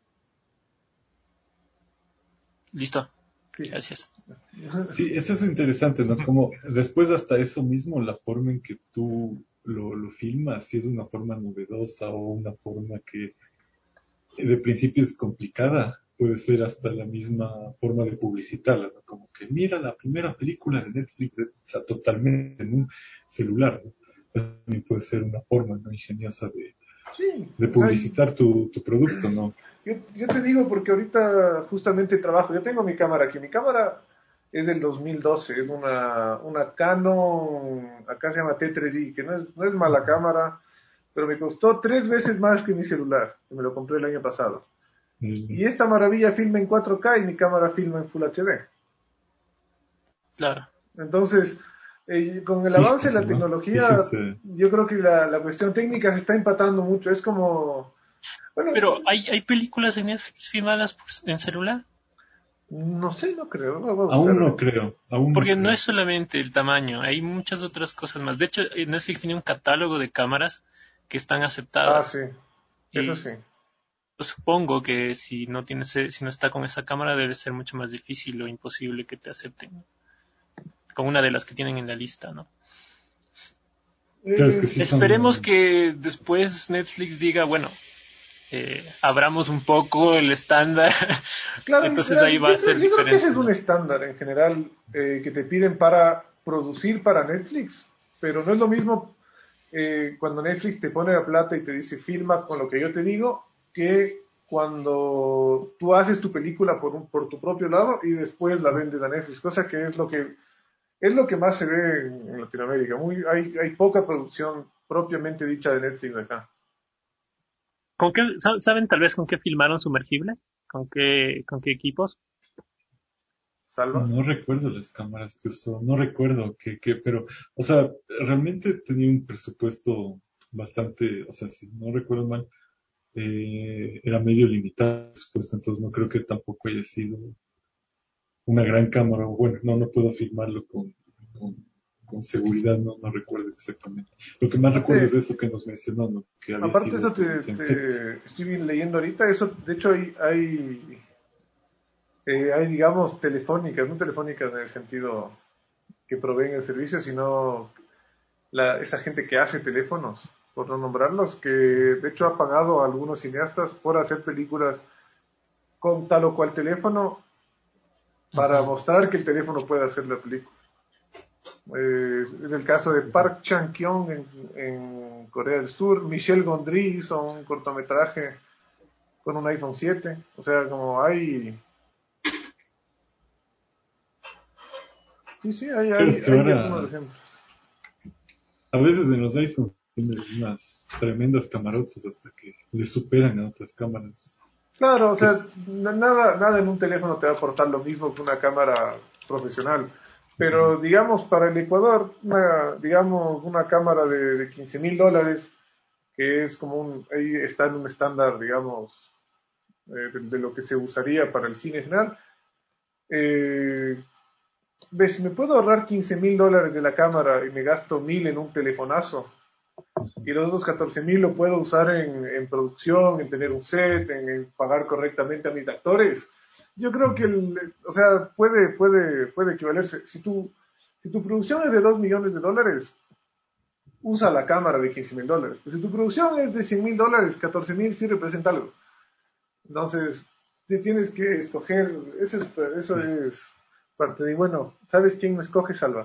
Listo, Sí, sí. gracias. Sí, eso es interesante, ¿no? Como después hasta eso mismo, la forma en que tú lo, lo filmas, si es una forma novedosa o una forma que de principio es complicada, puede ser hasta la misma forma de publicitarla, ¿no? Como que mira la primera película de Netflix, o sea, totalmente en un celular, ¿no? También puede ser una forma, ¿no? Ingeniosa de, Sí, de o sea, publicitar tu, tu producto, ¿no? Yo, yo te digo porque ahorita justamente trabajo, yo tengo mi cámara aquí, mi cámara es del dos mil doce, es una, una Canon, acá se llama T tres i, que no es, no es mala cámara, pero me costó tres veces más que mi celular, que me lo compré el año pasado. Y Mm, esta maravilla filma en cuatro K y mi cámara filma en Full H D. Claro. Entonces, eh, con el avance de Fíjese, la ¿no? tecnología, Fíjese. yo creo que la, la cuestión técnica se está empatando mucho, es como... Bueno, Pero hay, hay películas en Netflix filmadas por- en celular, no sé, no creo, no voy a buscar Aún no ahorita. creo, aún no porque no creo. es solamente el tamaño, hay muchas otras cosas más. De hecho, eh, Netflix tiene un catálogo de cámaras que están Ah, sí, aceptadas eso y sí. supongo que si no tienes, e- si no está con esa cámara debe ser mucho más difícil o imposible que te acepten con una de las que tienen en la lista, ¿no? Claro, es que Es, sí Esperemos son... que después Netflix diga, bueno, eh, abramos un poco el estándar, claro, entonces verás, ahí va yo a creo, ser yo creo que ese diferente, es un ¿no? estándar en general eh, que te piden para producir para Netflix, pero no es lo mismo eh, cuando Netflix te pone la plata y te dice filma con lo que yo te digo, que cuando tú haces tu película por, un, por tu propio lado y después la vendes a Netflix, cosa que es lo que es lo que más se ve en, en Latinoamérica. Muy, hay, hay poca producción propiamente dicha de Netflix acá. ¿Con qué, ¿Saben tal vez con qué filmaron Sumergible? ¿Con qué, con qué equipos? ¿Salva? No recuerdo las cámaras que usó, no recuerdo que, que, pero, o sea, realmente tenía un presupuesto bastante, o sea, si no recuerdo mal, eh, era medio limitado el presupuesto, entonces no creo que tampoco haya sido una gran cámara. Bueno, no, no puedo filmarlo con, con, con seguridad, no, no recuerdo exactamente. Lo que más recuerdo es eso que nos mencionó, ¿no? Que había Aparte sido eso te, te estoy leyendo ahorita, eso de hecho hay hay, eh, hay digamos telefónicas, no telefónicas en el sentido que proveen el servicio, sino la, esa gente que hace teléfonos, por no nombrarlos, que de hecho ha pagado a algunos cineastas por hacer películas con tal o cual teléfono para uh-huh. mostrar que el teléfono puede hacer la película. Eh, es el caso de Park Chan-kyung en, en Corea del Sur. Michel Gondry hizo un cortometraje con un iPhone siete. O sea, como hay... Sí, sí, hay, hay, es que hay ahora, algunos ejemplos. A veces en los iPhones tienes unas tremendas camarotas hasta que le superan a otras cámaras. Claro, o sea, es... nada, nada en un teléfono te va a aportar lo mismo que una cámara profesional. Pero digamos para el Ecuador, una, digamos una cámara de, de quince mil dólares, que es como un, ahí está en un estándar, digamos, eh, de, de lo que se usaría para el cine en general. Eh, ¿ves? Si me puedo ahorrar quince mil dólares de la cámara y me gasto mil en un telefonazo, y los otros catorce mil lo puedo usar en, en producción, en tener un set, en, en pagar correctamente a mis actores. Yo creo que, el, o sea, puede, puede, puede equivalerse. Si tu, si tu producción es de dos millones de dólares, usa la cámara de quince mil dólares. Pues si tu producción es de cien mil dólares, catorce mil sí representa algo. Entonces, si tienes que escoger, eso es, eso es parte de, bueno, ¿sabes quién me escoge, Salva?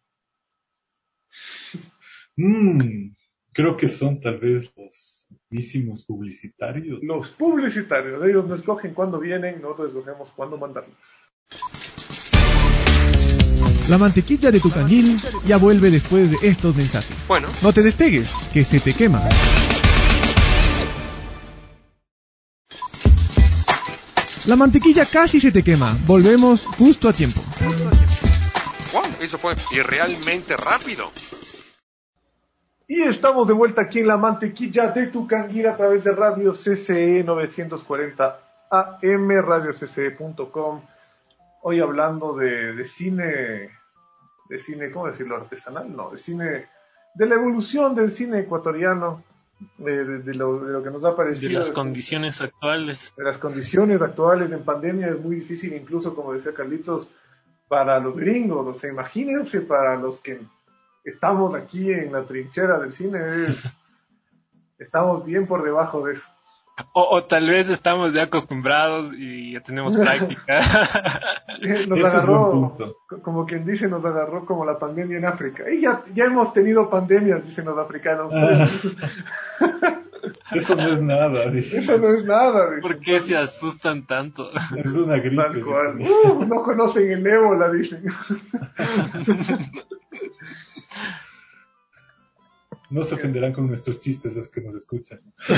Mm, creo que son tal vez los mismísimos publicitarios. Los publicitarios, ellos no escogen cuándo vienen, nosotros escogemos cuándo mandarlos. La mantequilla de tu canguil ya vuelve después de estos mensajes. Bueno. No te despegues, que se te quema. La mantequilla casi se te quema. Volvemos justo a tiempo. Wow, eso fue irrealmente rápido. Y estamos de vuelta aquí en la mantequilla de tu canguil a través de Radio C C E novecientos cuarenta A M, radio c c e punto com. Hoy hablando de, de cine, de cine, ¿cómo decirlo? Artesanal, no, de cine, de la evolución del cine ecuatoriano, de, de, de, lo, de lo que nos ha parecido. De las condiciones actuales. De las condiciones actuales en pandemia es muy difícil, incluso como decía Carlitos, para los gringos. O sea, imagínense para los que estamos aquí en la trinchera del cine, es, estamos bien por debajo de eso. O, o tal vez estamos ya acostumbrados y ya tenemos práctica. Nos Ese agarró, como quien dice, nos agarró como la pandemia en África. Y ya, ya hemos tenido pandemias, dicen los africanos. Ah. Eso no es nada. Dicen. Eso no es nada. Dicen. ¿Por qué se asustan tanto? Es una gripe. Tal cual. Uh, no conocen el ébola, dicen. No se ofenderán con nuestros chistes los que nos escuchan.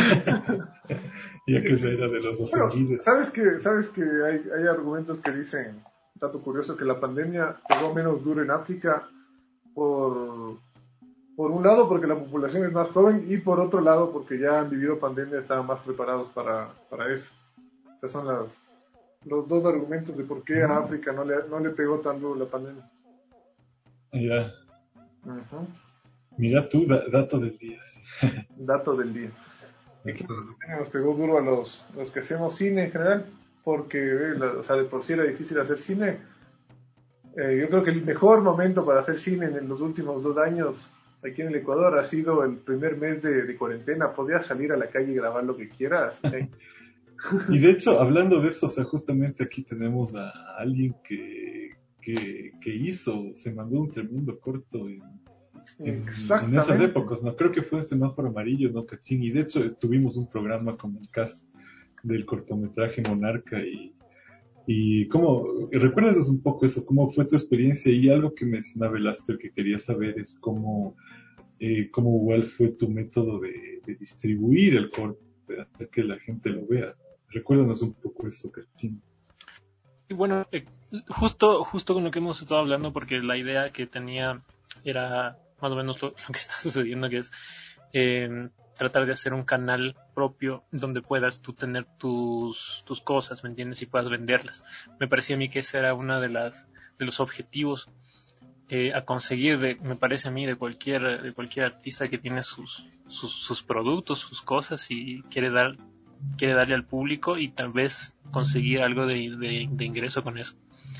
Ya que ya era de los ofendidos. Bueno, ¿sabes que, sabes que hay, hay argumentos que dicen, dato curioso, que la pandemia pegó menos duro en África por, por un lado porque la población es más joven y por otro lado porque ya han vivido pandemia, estaban más preparados para, para eso. Estos son las, los dos argumentos de por qué a África no le, no le pegó tan duro la pandemia. Ya. Uh-huh. Mira tú, da, dato del día. Dato del día. Y claro, nos pegó duro a los, los que hacemos cine en general, porque eh, la, o sea, de por sí era difícil hacer cine. Eh, yo creo que el mejor momento para hacer cine en los últimos dos años aquí en el Ecuador ha sido el primer mes de, de cuarentena. Podías salir a la calle y grabar lo que quieras. ¿eh? Y de hecho, hablando de eso, o sea, justamente aquí tenemos a alguien que, que, que hizo, se mandó un tremendo corto en en, Exactamente. en esas épocas, ¿no? Creo que fue Semáforo Amarillo, ¿no, Cachín? Y de hecho tuvimos un programa con el cast del cortometraje Monarca y, y ¿cómo, recuerdas un poco eso? ¿Cómo fue tu experiencia? Y algo que mencionaba el Asper que quería saber es cómo, eh, cómo igual fue tu método de, de distribuir el corto, de hacer que la gente lo vea. Recuérdanos un poco eso, Cachín. Y bueno, eh, justo, justo con lo que hemos estado hablando, porque la idea que tenía era más o menos lo, lo que está sucediendo, que es eh, tratar de hacer un canal propio donde puedas tú tener tus, tus cosas, ¿me entiendes? Y puedas venderlas. Me parecía a mí que ese era uno de las de los objetivos eh, a conseguir, de, me parece a mí, de cualquier de cualquier artista que tiene sus, sus, sus productos, sus cosas y quiere dar quiere darle al público y tal vez conseguir algo de, de, de ingreso con eso.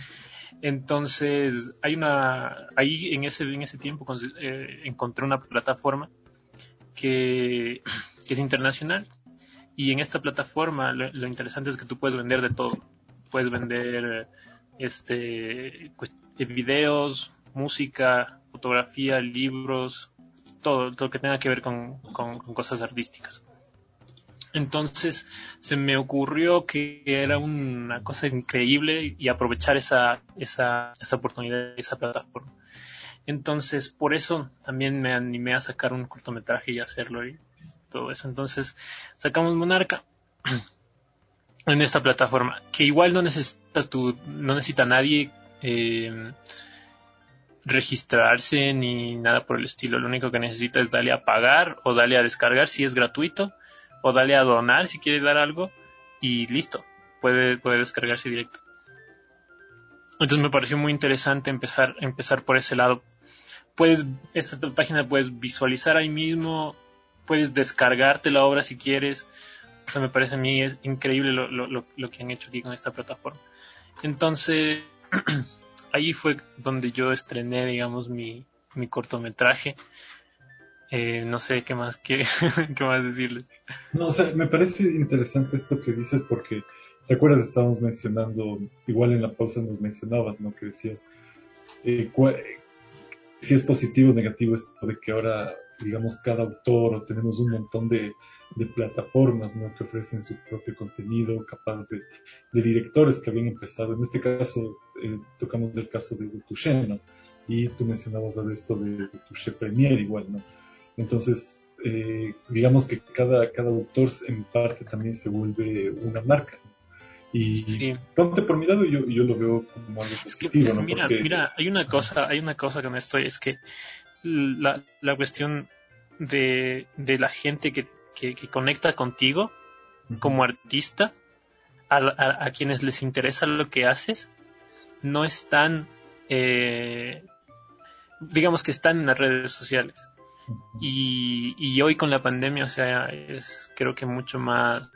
Entonces, hay una ahí en ese en ese tiempo eh, encontré una plataforma que, que es internacional y en esta plataforma lo, lo interesante es que tú puedes vender de todo. Puedes vender este videos, música, fotografía, libros, todo, todo lo que tenga que ver con, con, con cosas artísticas. Entonces se me ocurrió que era una cosa increíble y aprovechar esa, esa, esa oportunidad, esa plataforma. Entonces por eso también me animé a sacar un cortometraje y hacerlo y todo eso. Entonces sacamos Monarca en esta plataforma, que igual no necesitas tú, no necesita nadie eh, registrarse ni nada por el estilo. Lo único que necesita es darle a pagar o darle a descargar si es gratuito, o darle a donar si quiere dar algo y listo, puede, puede descargarse directo. Entonces me pareció muy interesante empezar, empezar por ese lado. Puedes, esta página puedes visualizar ahí mismo, puedes descargarte la obra si quieres. O sea, me parece a mí es increíble lo, lo, lo, lo que han hecho aquí con esta plataforma. Entonces, ahí fue donde yo estrené, digamos, mi, mi cortometraje. Eh, no sé qué más qué, qué más decirles. No, o sea, me parece interesante esto que dices porque, ¿te acuerdas? Estábamos mencionando, igual en la pausa nos mencionabas, ¿no? Que decías, eh, cua- si es positivo o negativo esto de que ahora, digamos, cada autor o tenemos un montón de, de plataformas, ¿no? Que ofrecen su propio contenido, capaz de, de directores que habían empezado. En este caso, eh, tocamos el caso de Touché, ¿no? Y tú mencionabas de esto de Touché Premier igual, ¿no? Entonces, eh, digamos que cada, cada autor en parte también se vuelve una marca. Y sí. Ponte por mi lado, yo, yo lo veo como algo positivo, es que, es que ¿no? Mira, Porque... mira, hay una cosa, hay una cosa con esto, es que la, la cuestión de, de la gente que, que, que conecta contigo uh-huh. como artista, a, a, a quienes les interesa lo que haces, no están, eh, digamos que están en las redes sociales. Y, y hoy con la pandemia, o sea, es creo que mucho más,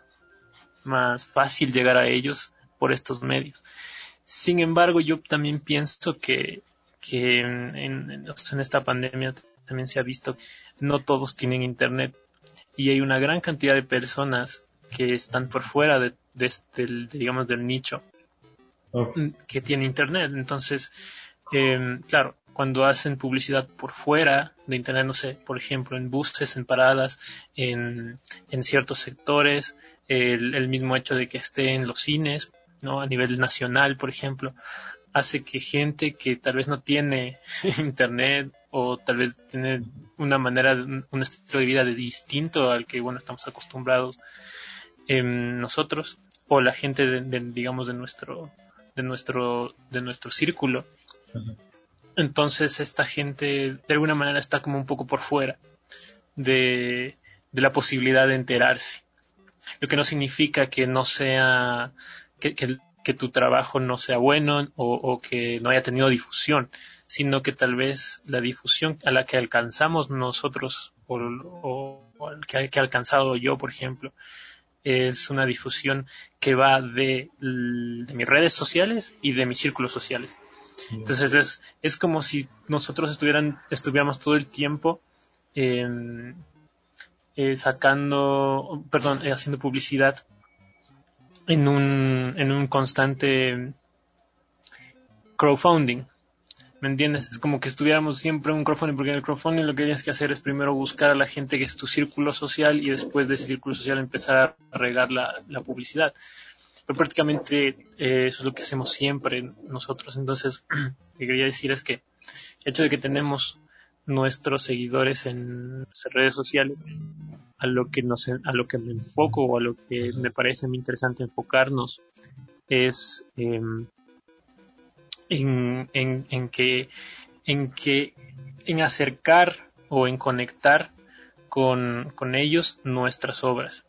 más fácil llegar a ellos por estos medios. Sin embargo, yo también pienso que, que en, en, en esta pandemia también se ha visto que no todos tienen internet y hay una gran cantidad de personas que están por fuera de, de este, digamos, del nicho okay. que tiene internet. Entonces, eh, claro, cuando hacen publicidad por fuera de internet, no sé, por ejemplo, en buses, en paradas, en, en ciertos sectores, el, el mismo hecho de que esté en los cines, ¿no? A nivel nacional, por ejemplo, hace que gente que tal vez no tiene internet o tal vez tiene una manera, un estilo de vida de distinto al que, bueno, estamos acostumbrados eh, nosotros, o la gente de, de, digamos, de nuestro, de nuestro, de nuestro círculo. Uh-huh. Entonces esta gente de alguna manera está como un poco por fuera de, de la posibilidad de enterarse, lo que no significa que no sea que, que, que tu trabajo no sea bueno o, o que no haya tenido difusión, sino que tal vez la difusión a la que alcanzamos nosotros o, o, o que, que he alcanzado yo, por ejemplo, es una difusión que va de, de mis redes sociales y de mis círculos sociales. Entonces es, es como si nosotros estuvieran, estuviéramos todo el tiempo eh, eh, sacando, perdón, eh, haciendo publicidad en un, en un constante crowdfunding. ¿Me entiendes? Es como que estuviéramos siempre en un crowdfunding, porque en el crowdfunding lo que tienes que hacer es primero buscar a la gente que es tu círculo social y después de ese círculo social empezar a regar la, la publicidad. Pero prácticamente eh, eso es lo que hacemos siempre nosotros. Entonces, lo que quería decir es que el hecho de que tenemos nuestros seguidores en nuestras redes sociales, a lo que nos, a lo que me enfoco o a lo que me parece muy interesante enfocarnos es eh, en, en, en que en que en acercar o en conectar con, con ellos nuestras obras.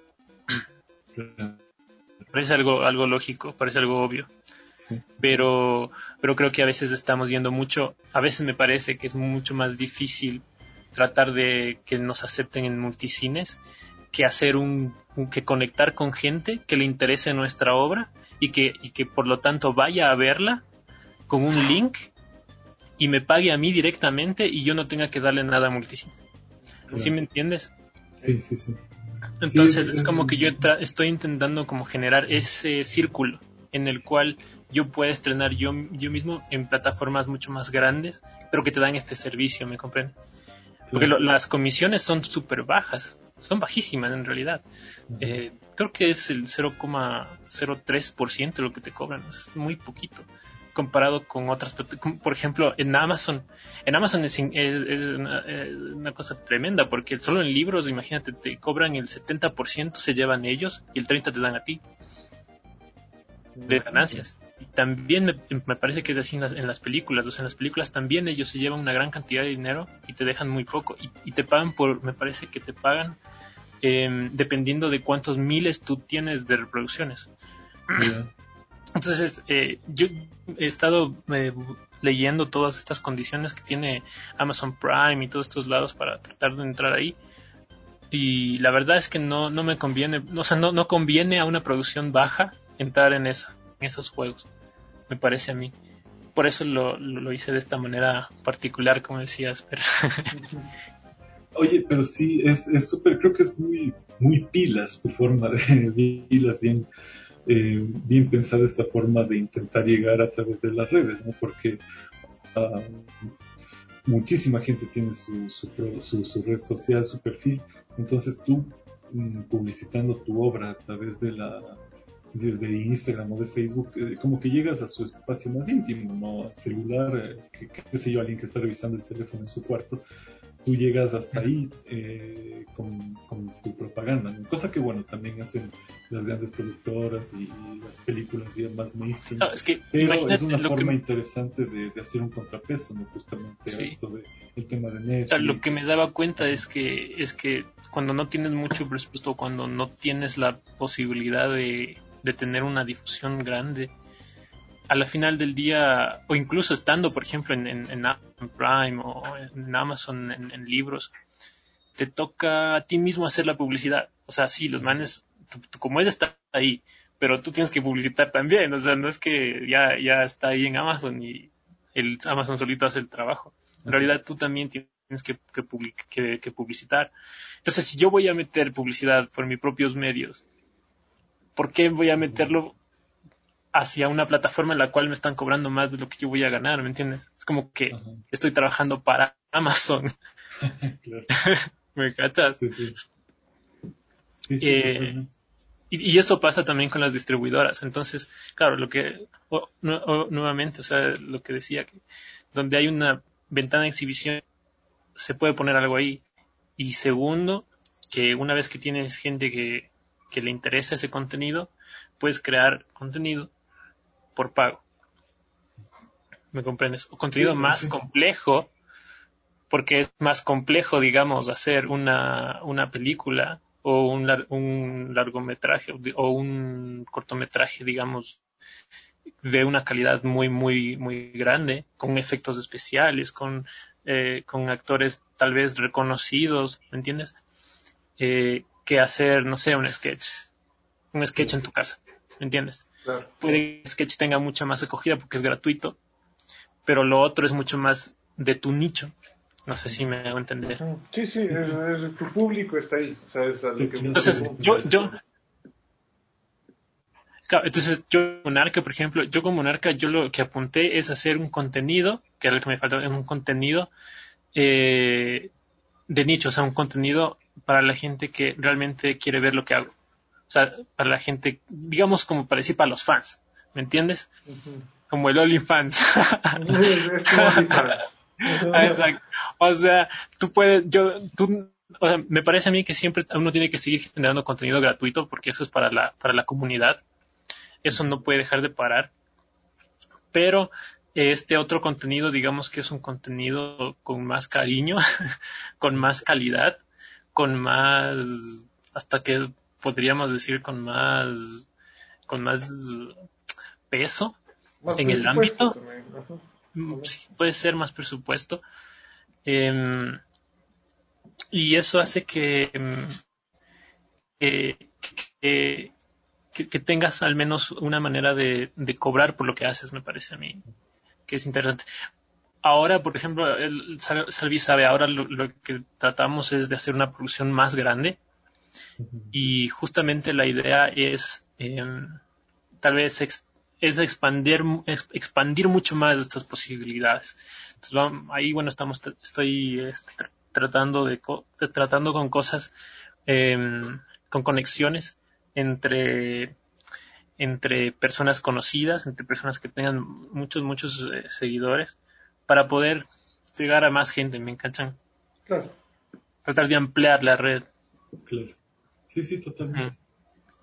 Parece algo, algo lógico, parece algo obvio. Sí. Pero, pero creo que a veces estamos yendo mucho, a veces me parece que es mucho más difícil tratar de que nos acepten en multicines que hacer un, un que conectar con gente que le interese nuestra obra y que, y que por lo tanto vaya a verla con un link y me pague a mí directamente y yo no tenga que darle nada a multicines. ¿Sí me entiendes? Sí, sí, sí. Entonces sí, es como que yo tra- estoy intentando como generar ese círculo en el cual yo pueda estrenar yo, yo mismo en plataformas mucho más grandes, pero que te dan este servicio, ¿me comprendes? Porque lo, las comisiones son súper bajas, son bajísimas en realidad. Eh, creo que es el cero coma cero tres por ciento lo que te cobran, es muy poquito comparado con otras, por ejemplo, en Amazon. En Amazon es, es, es, una, es una cosa tremenda, porque solo en libros, imagínate, te cobran el setenta por ciento se llevan ellos y el treinta por ciento te dan a ti de ganancias. Y también me, me parece que es así en las, en las películas. O sea, en las películas también ellos se llevan una gran cantidad de dinero y te dejan muy poco. Y, y te pagan por, me parece que te pagan eh, dependiendo de cuántos miles tú tienes de reproducciones. Yeah. Entonces, eh, yo he estado eh, leyendo todas estas condiciones que tiene Amazon Prime y todos estos lados para tratar de entrar ahí. Y la verdad es que no, no me conviene, o sea, no, no conviene a una producción baja entrar en, esa, en esos juegos, me parece a mí. Por eso lo, lo, lo hice de esta manera particular, como decías. Pero... Oye, pero sí, es súper, creo que es muy, muy pilas tu forma de pilas, bien... Eh, bien pensada esta forma de intentar llegar a través de las redes, ¿no? Porque uh, muchísima gente tiene su, su, su, su red social, su perfil, entonces tú um, publicitando tu obra a través de la de, de Instagram o de Facebook, eh, como que llegas a su espacio más íntimo, ¿no? Al celular, eh, que, qué sé yo, alguien que está revisando el teléfono en su cuarto, tú llegas hasta ahí eh, con, con tu propaganda, ¿no? Cosa que, bueno, también hacen las grandes productoras y, y las películas ya más mainstream, no, es que, pero es una forma que... interesante de, de hacer un contrapeso, ¿no? Justamente sí. a esto de, el tema de Netflix. O sea, lo que me daba cuenta es que, es que cuando no tienes mucho presupuesto, cuando no tienes la posibilidad de, de tener una difusión grande, a la final del día, o incluso estando, por ejemplo, en, en, en Prime o en Amazon, en, en libros, te toca a ti mismo hacer la publicidad. O sea, sí, los manes, tú, tú, como él está ahí, pero tú tienes que publicitar también. O sea, no es que ya, ya está ahí en Amazon y el Amazon solito hace el trabajo. En realidad, tú también tienes que, que, public, que, que publicitar. Entonces, si yo voy a meter publicidad por mis propios medios, ¿por qué voy a meterlo hacia una plataforma en la cual me están cobrando más de lo que yo voy a ganar? ¿Me entiendes? Es como que uh-huh. estoy trabajando para Amazon. ¿Me cachas? Sí, sí. Sí, sí, eh, y, y eso pasa también con las distribuidoras. Entonces, claro, lo que o, no, o, nuevamente, o sea, lo que decía, que donde hay una ventana de exhibición se puede poner algo ahí. Y segundo, que una vez que tienes gente que, que le interesa ese contenido, puedes crear contenido por pago. ¿Me comprendes? O contenido sí, más sí. complejo, porque es más complejo, digamos, hacer una, una película o un, lar, un largometraje o un cortometraje, digamos, de una calidad muy, muy, muy grande, con efectos especiales, con, eh, con actores tal vez reconocidos, ¿me entiendes? Eh, que hacer, no sé, un sketch, un sketch sí. en tu casa, ¿me entiendes? Claro. Puede que el sketch tenga mucha más acogida porque es gratuito, pero lo otro es mucho más de tu nicho. No sé si me hago entender. Sí, sí, sí, es, es, tu público está ahí. O sea, es a lo que Entonces, yo, yo, Claro, entonces yo Monarca, por ejemplo, yo como Monarca, yo lo que apunté es hacer un contenido, que era lo que me faltaba, un contenido eh, de nicho, o sea, un contenido para la gente que realmente quiere ver lo que hago. O sea, para la gente, digamos como para decir, para los fans, ¿me entiendes? Uh-huh. Como el OnlyFans. Es tu OnlyFans. Exacto. O sea, tú puedes, yo, tú, o sea, me parece a mí que siempre uno tiene que seguir generando contenido gratuito porque eso es para la, para la comunidad. Eso no puede dejar de parar. Pero este otro contenido, digamos que es un contenido con más cariño, con más calidad, con más, hasta que podríamos decir con más, con más peso más en el ámbito. Sí, puede ser más presupuesto. Eh, y eso hace que, eh, que, que, que tengas al menos una manera de, de cobrar por lo que haces, me parece a mí que es interesante. Ahora, por ejemplo, el Salvi sabe, ahora lo, lo que tratamos es de hacer una producción más grande y justamente la idea es eh, tal vez ex, es expandir, ex, expandir mucho más estas posibilidades. Entonces, vamos, ahí, bueno, estamos, estoy este, tratando de, de tratando con cosas, eh, con conexiones entre entre personas conocidas, entre personas que tengan muchos, muchos eh, seguidores, para poder llegar a más gente, ¿me enganchan? Claro. Tratar de ampliar la red. Claro. Sí, sí, totalmente. Mm.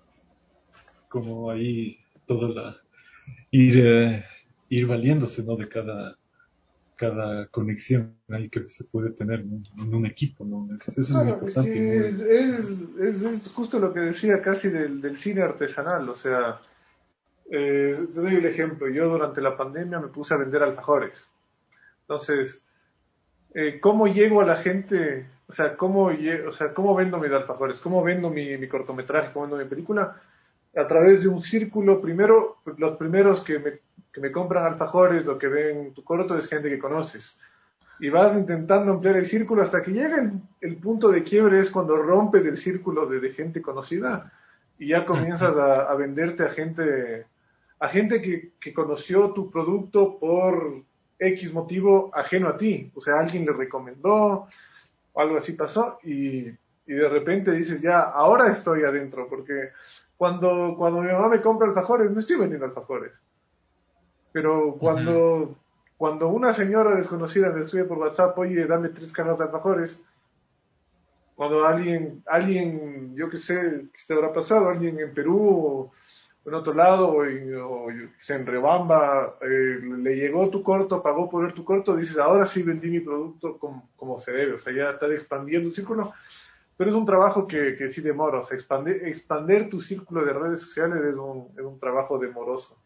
Como ahí toda la... ir, eh, ir valiéndose, ¿no? De cada, cada conexión ahí que se puede tener, ¿no? En un equipo, ¿no? Es, eso claro, es muy importante. Es, y muy... es, es, es, es justo lo que decía casi del, del cine artesanal, o sea... Eh, te doy el ejemplo, yo durante la pandemia me puse a vender alfajores. Entonces, eh, ¿cómo llego a la gente? O sea, ¿cómo, o sea, ¿cómo vendo mis alfajores? ¿Cómo vendo mi, mi cortometraje? ¿Cómo vendo mi película? A través de un círculo. Primero, los primeros que me, que me compran alfajores o que ven tu corto es gente que conoces. Y vas intentando ampliar el círculo hasta que llega el, el punto de quiebre, es cuando rompes el círculo de, de gente conocida y ya comienzas a, a venderte a gente... a gente que, que conoció tu producto por X motivo ajeno a ti. O sea, alguien le recomendó, o algo así pasó, y, y de repente dices, ya, ahora estoy adentro, porque cuando, cuando mi mamá me compra alfajores, no estoy vendiendo alfajores. Pero cuando, uh-huh. cuando una señora desconocida me escribe por WhatsApp, oye, dame tres cajas de alfajores, cuando alguien, alguien, yo qué sé, ¿qué te habrá pasado? Alguien en Perú o en otro lado, o, en, o en Rebamba, eh, le llegó tu corto, pagó por ver tu corto, dices, ahora sí vendí mi producto como, como se debe, o sea, ya estás expandiendo un círculo, pero es un trabajo que, que sí demora, o sea, expandir, expandir tu círculo de redes sociales es un, es un trabajo demoroso,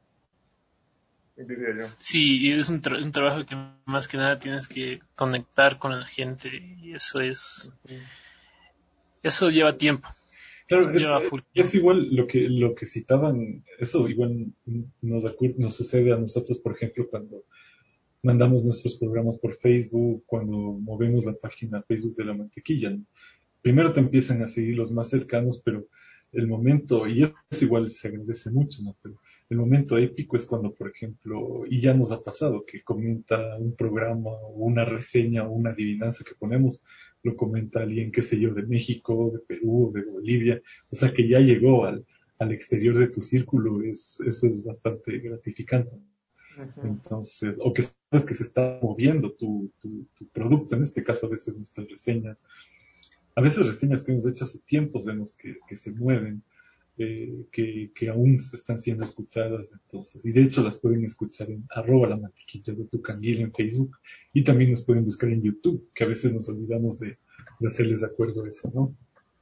diría yo. Sí, y es un, tra- un trabajo que más que nada tienes que conectar con la gente, y eso es, uh-huh. eso lleva tiempo. Claro, es, es igual lo que lo que citaban, eso igual nos, nos sucede a nosotros, por ejemplo, cuando mandamos nuestros programas por Facebook, cuando movemos la página Facebook de La Mantequilla, ¿no? Primero te empiezan a seguir los más cercanos, pero el momento, y eso igual se agradece mucho, ¿no? Pero el momento épico es cuando, por ejemplo, y ya nos ha pasado, que comenta un programa o una reseña o una adivinanza que ponemos, lo comenta alguien, qué sé yo, de México, de Perú, de Bolivia, o sea que ya llegó al, al exterior de tu círculo, es, eso es bastante gratificante. Uh-huh. Entonces, o que sabes que se está moviendo tu, tu, tu producto, en este caso a veces nuestras reseñas, a veces reseñas que hemos hecho hace tiempos vemos que, que se mueven, eh, que, que aún están siendo escuchadas, entonces, y de hecho las pueden escuchar en arroba la mantequilla de tu canguil en Facebook, y también nos pueden buscar en YouTube, que a veces nos olvidamos de, de hacerles de acuerdo a eso, ¿no?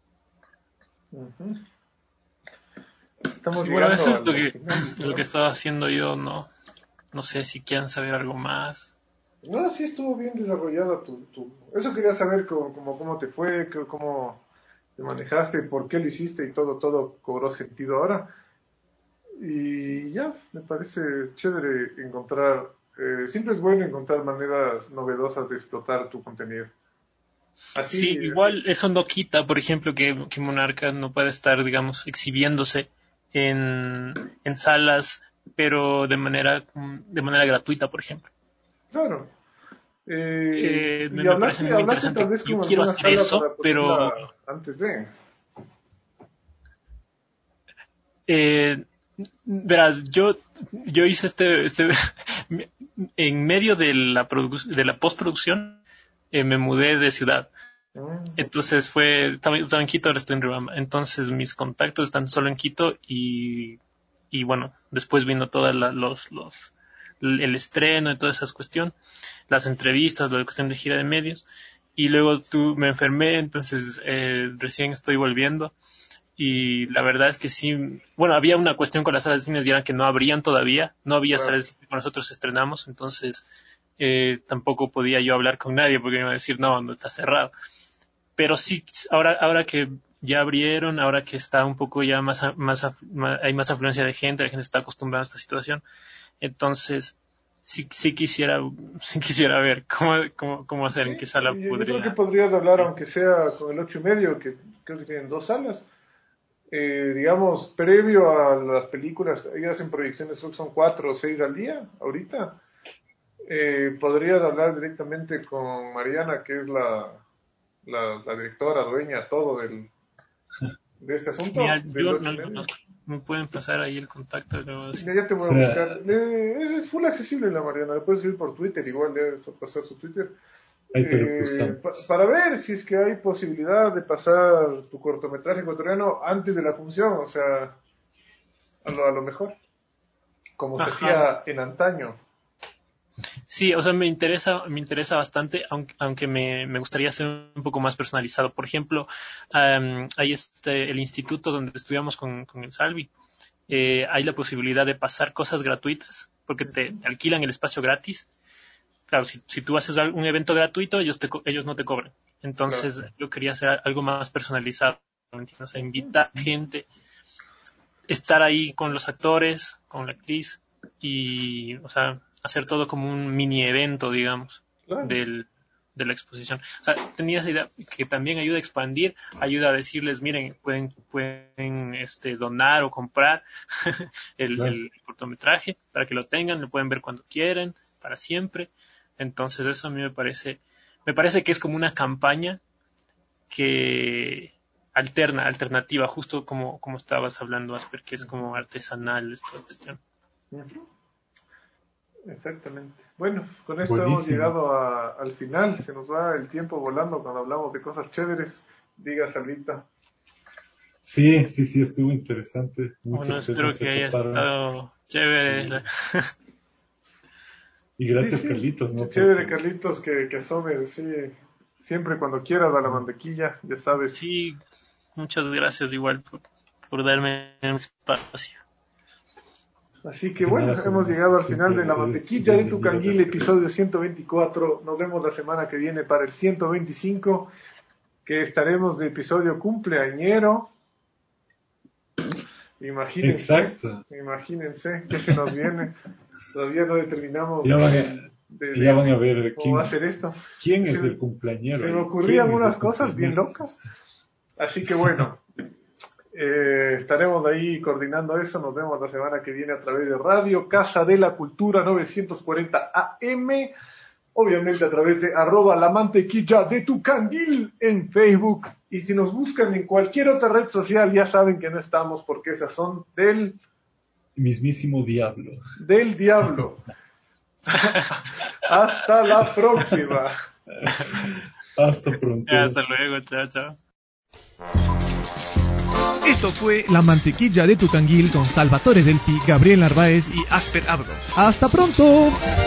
Uh-huh. Estamos sí, bueno, eso es lo que, lo que estaba haciendo yo, no, no sé si quieren saber algo más. No, sí estuvo bien desarrollado tu, tu... Eso quería saber cómo, cómo, cómo te fue, cómo te manejaste, por qué lo hiciste y todo, todo cobró sentido ahora. Y ya, me parece chévere encontrar, eh, siempre es bueno encontrar maneras novedosas de explotar tu contenido. Así, sí, igual así. Eso no quita, por ejemplo, que, que Monarca no pueda estar, digamos, exhibiéndose en, en salas, pero de manera de manera gratuita, por ejemplo. Claro. Eh, Eh, me, y me hablaste, parece muy hablaste interesante. tal vez Yo con quiero alguna hacer sala eso, para pero ponerla antes de... eh, verás, yo yo hice este, este en medio de la produ- de la postproducción, eh, me mudé de ciudad. Entonces fue, estaba, estaba en Quito, ahora estoy en Riobamba. Entonces mis contactos están solo en Quito y, y bueno, después vino toda la, los, los, el estreno y toda esa cuestión, las entrevistas, la cuestión de gira de medios. Y luego tú me enfermé, entonces eh, recién estoy volviendo. Y la verdad es que sí, bueno, había una cuestión con las salas de cine y era que no abrían todavía, no había Claro. salas de cine cuando nosotros estrenamos, entonces eh, tampoco podía yo hablar con nadie porque me iba a decir, no, no está cerrado. Pero sí, ahora, ahora que ya abrieron, ahora que está un poco ya más, más, más, hay más afluencia de gente, la gente está acostumbrada a esta situación, entonces sí, sí quisiera, sí quisiera ver cómo, cómo, cómo hacer, Sí, en qué sala yo, yo podría. creo que podrías hablar, aunque sea con el ocho y medio, que creo que tienen dos salas. Eh, digamos, previo a las películas, ellos hacen proyecciones, creo que son cuatro o seis al día, ahorita. Eh, podrías hablar directamente con Mariana, que es la, la, la directora, dueña, todo del, de este asunto, Mira, del yo ocho no y lo medio. conozco. Me pueden pasar ahí el contacto. Luego, así. Ya, ya te voy O a sea, buscar. Eh, es, es full accesible la Mariana, le puedes escribir por Twitter, igual ya te pasar su Twitter. ahí te lo Eh, cruzamos. pa- para ver si es que hay posibilidad de pasar tu cortometraje ecuatoriano antes de la función, o sea, a lo, a lo mejor, como se Ajá. hacía en antaño. Sí, o sea, me interesa, me interesa bastante, aunque, aunque me, me gustaría ser un poco más personalizado. Por ejemplo, um, hay este, el instituto donde estudiamos con, con el Salvi. Eh, hay la posibilidad de pasar cosas gratuitas, porque te, te alquilan el espacio gratis. Claro, si, si tú haces un evento gratuito, ellos, te, ellos no te cobran. Entonces, Claro. yo quería hacer algo más personalizado, ¿me entiendes? O sea, invitar gente, estar ahí con los actores, con la actriz, y, o sea, hacer todo como un mini evento, digamos, Claro. del, de la exposición. O sea, tenía esa idea que también ayuda a expandir, ayuda a decirles, miren, pueden, pueden este, donar o comprar el, Claro. el cortometraje para que lo tengan, lo pueden ver cuando quieren, para siempre. Entonces eso a mí me parece, me parece que es como una campaña que alterna, alternativa, justo como, como estabas hablando, Asper, que es como artesanal esta cuestión. Ujú. Exactamente. Bueno, con esto Buenísimo. hemos llegado a- al final. Se nos va el tiempo volando cuando hablamos de cosas chéveres. Diga, Salvita. Sí, sí, sí, estuvo interesante. Bueno, Muchos espero temas se que haya toparon. estado chévere. la- Y gracias, Sí, sí. Carlitos, ¿no? Chévere, Porque- Carlitos, que, que asome, sí. Siempre cuando quieras a la mantequilla, ya sabes. Sí, muchas gracias igual por, por darme un espacio. Así que De bueno, nada, hemos Carlitos. llegado al Siempre final de la eres mantequilla de tu bienvenido canguil, de episodio regreso. ciento veinticuatro. Nos vemos la semana que viene para el ciento veinticinco, que estaremos de episodio cumpleañero. Imagínense, Exacto. imagínense que se nos viene. Todavía no determinamos Ya van a, el- de- ya de- van a ver cómo quién, va a ser esto. quién es Se- el cumpleañero. Se me ahí. ocurrían ¿Quién es unas el cosas bien cumpleañero? locas. Así que bueno, eh, estaremos ahí coordinando eso. Nos vemos la semana que viene a través de Radio Casa de la Cultura novecientos cuarenta A M. Obviamente a través de arroba la mantequilla de tu canguil en Facebook. Y si nos buscan en cualquier otra red social, ya saben que no estamos porque esas son del, Mismísimo diablo. del diablo. Hasta la próxima. Hasta pronto. Hasta luego, chao, chao. Esto fue La Mantequilla de tu Canguil con Salvatore Delpi, Gabriel Narváez y Asper Abdo. ¡Hasta pronto!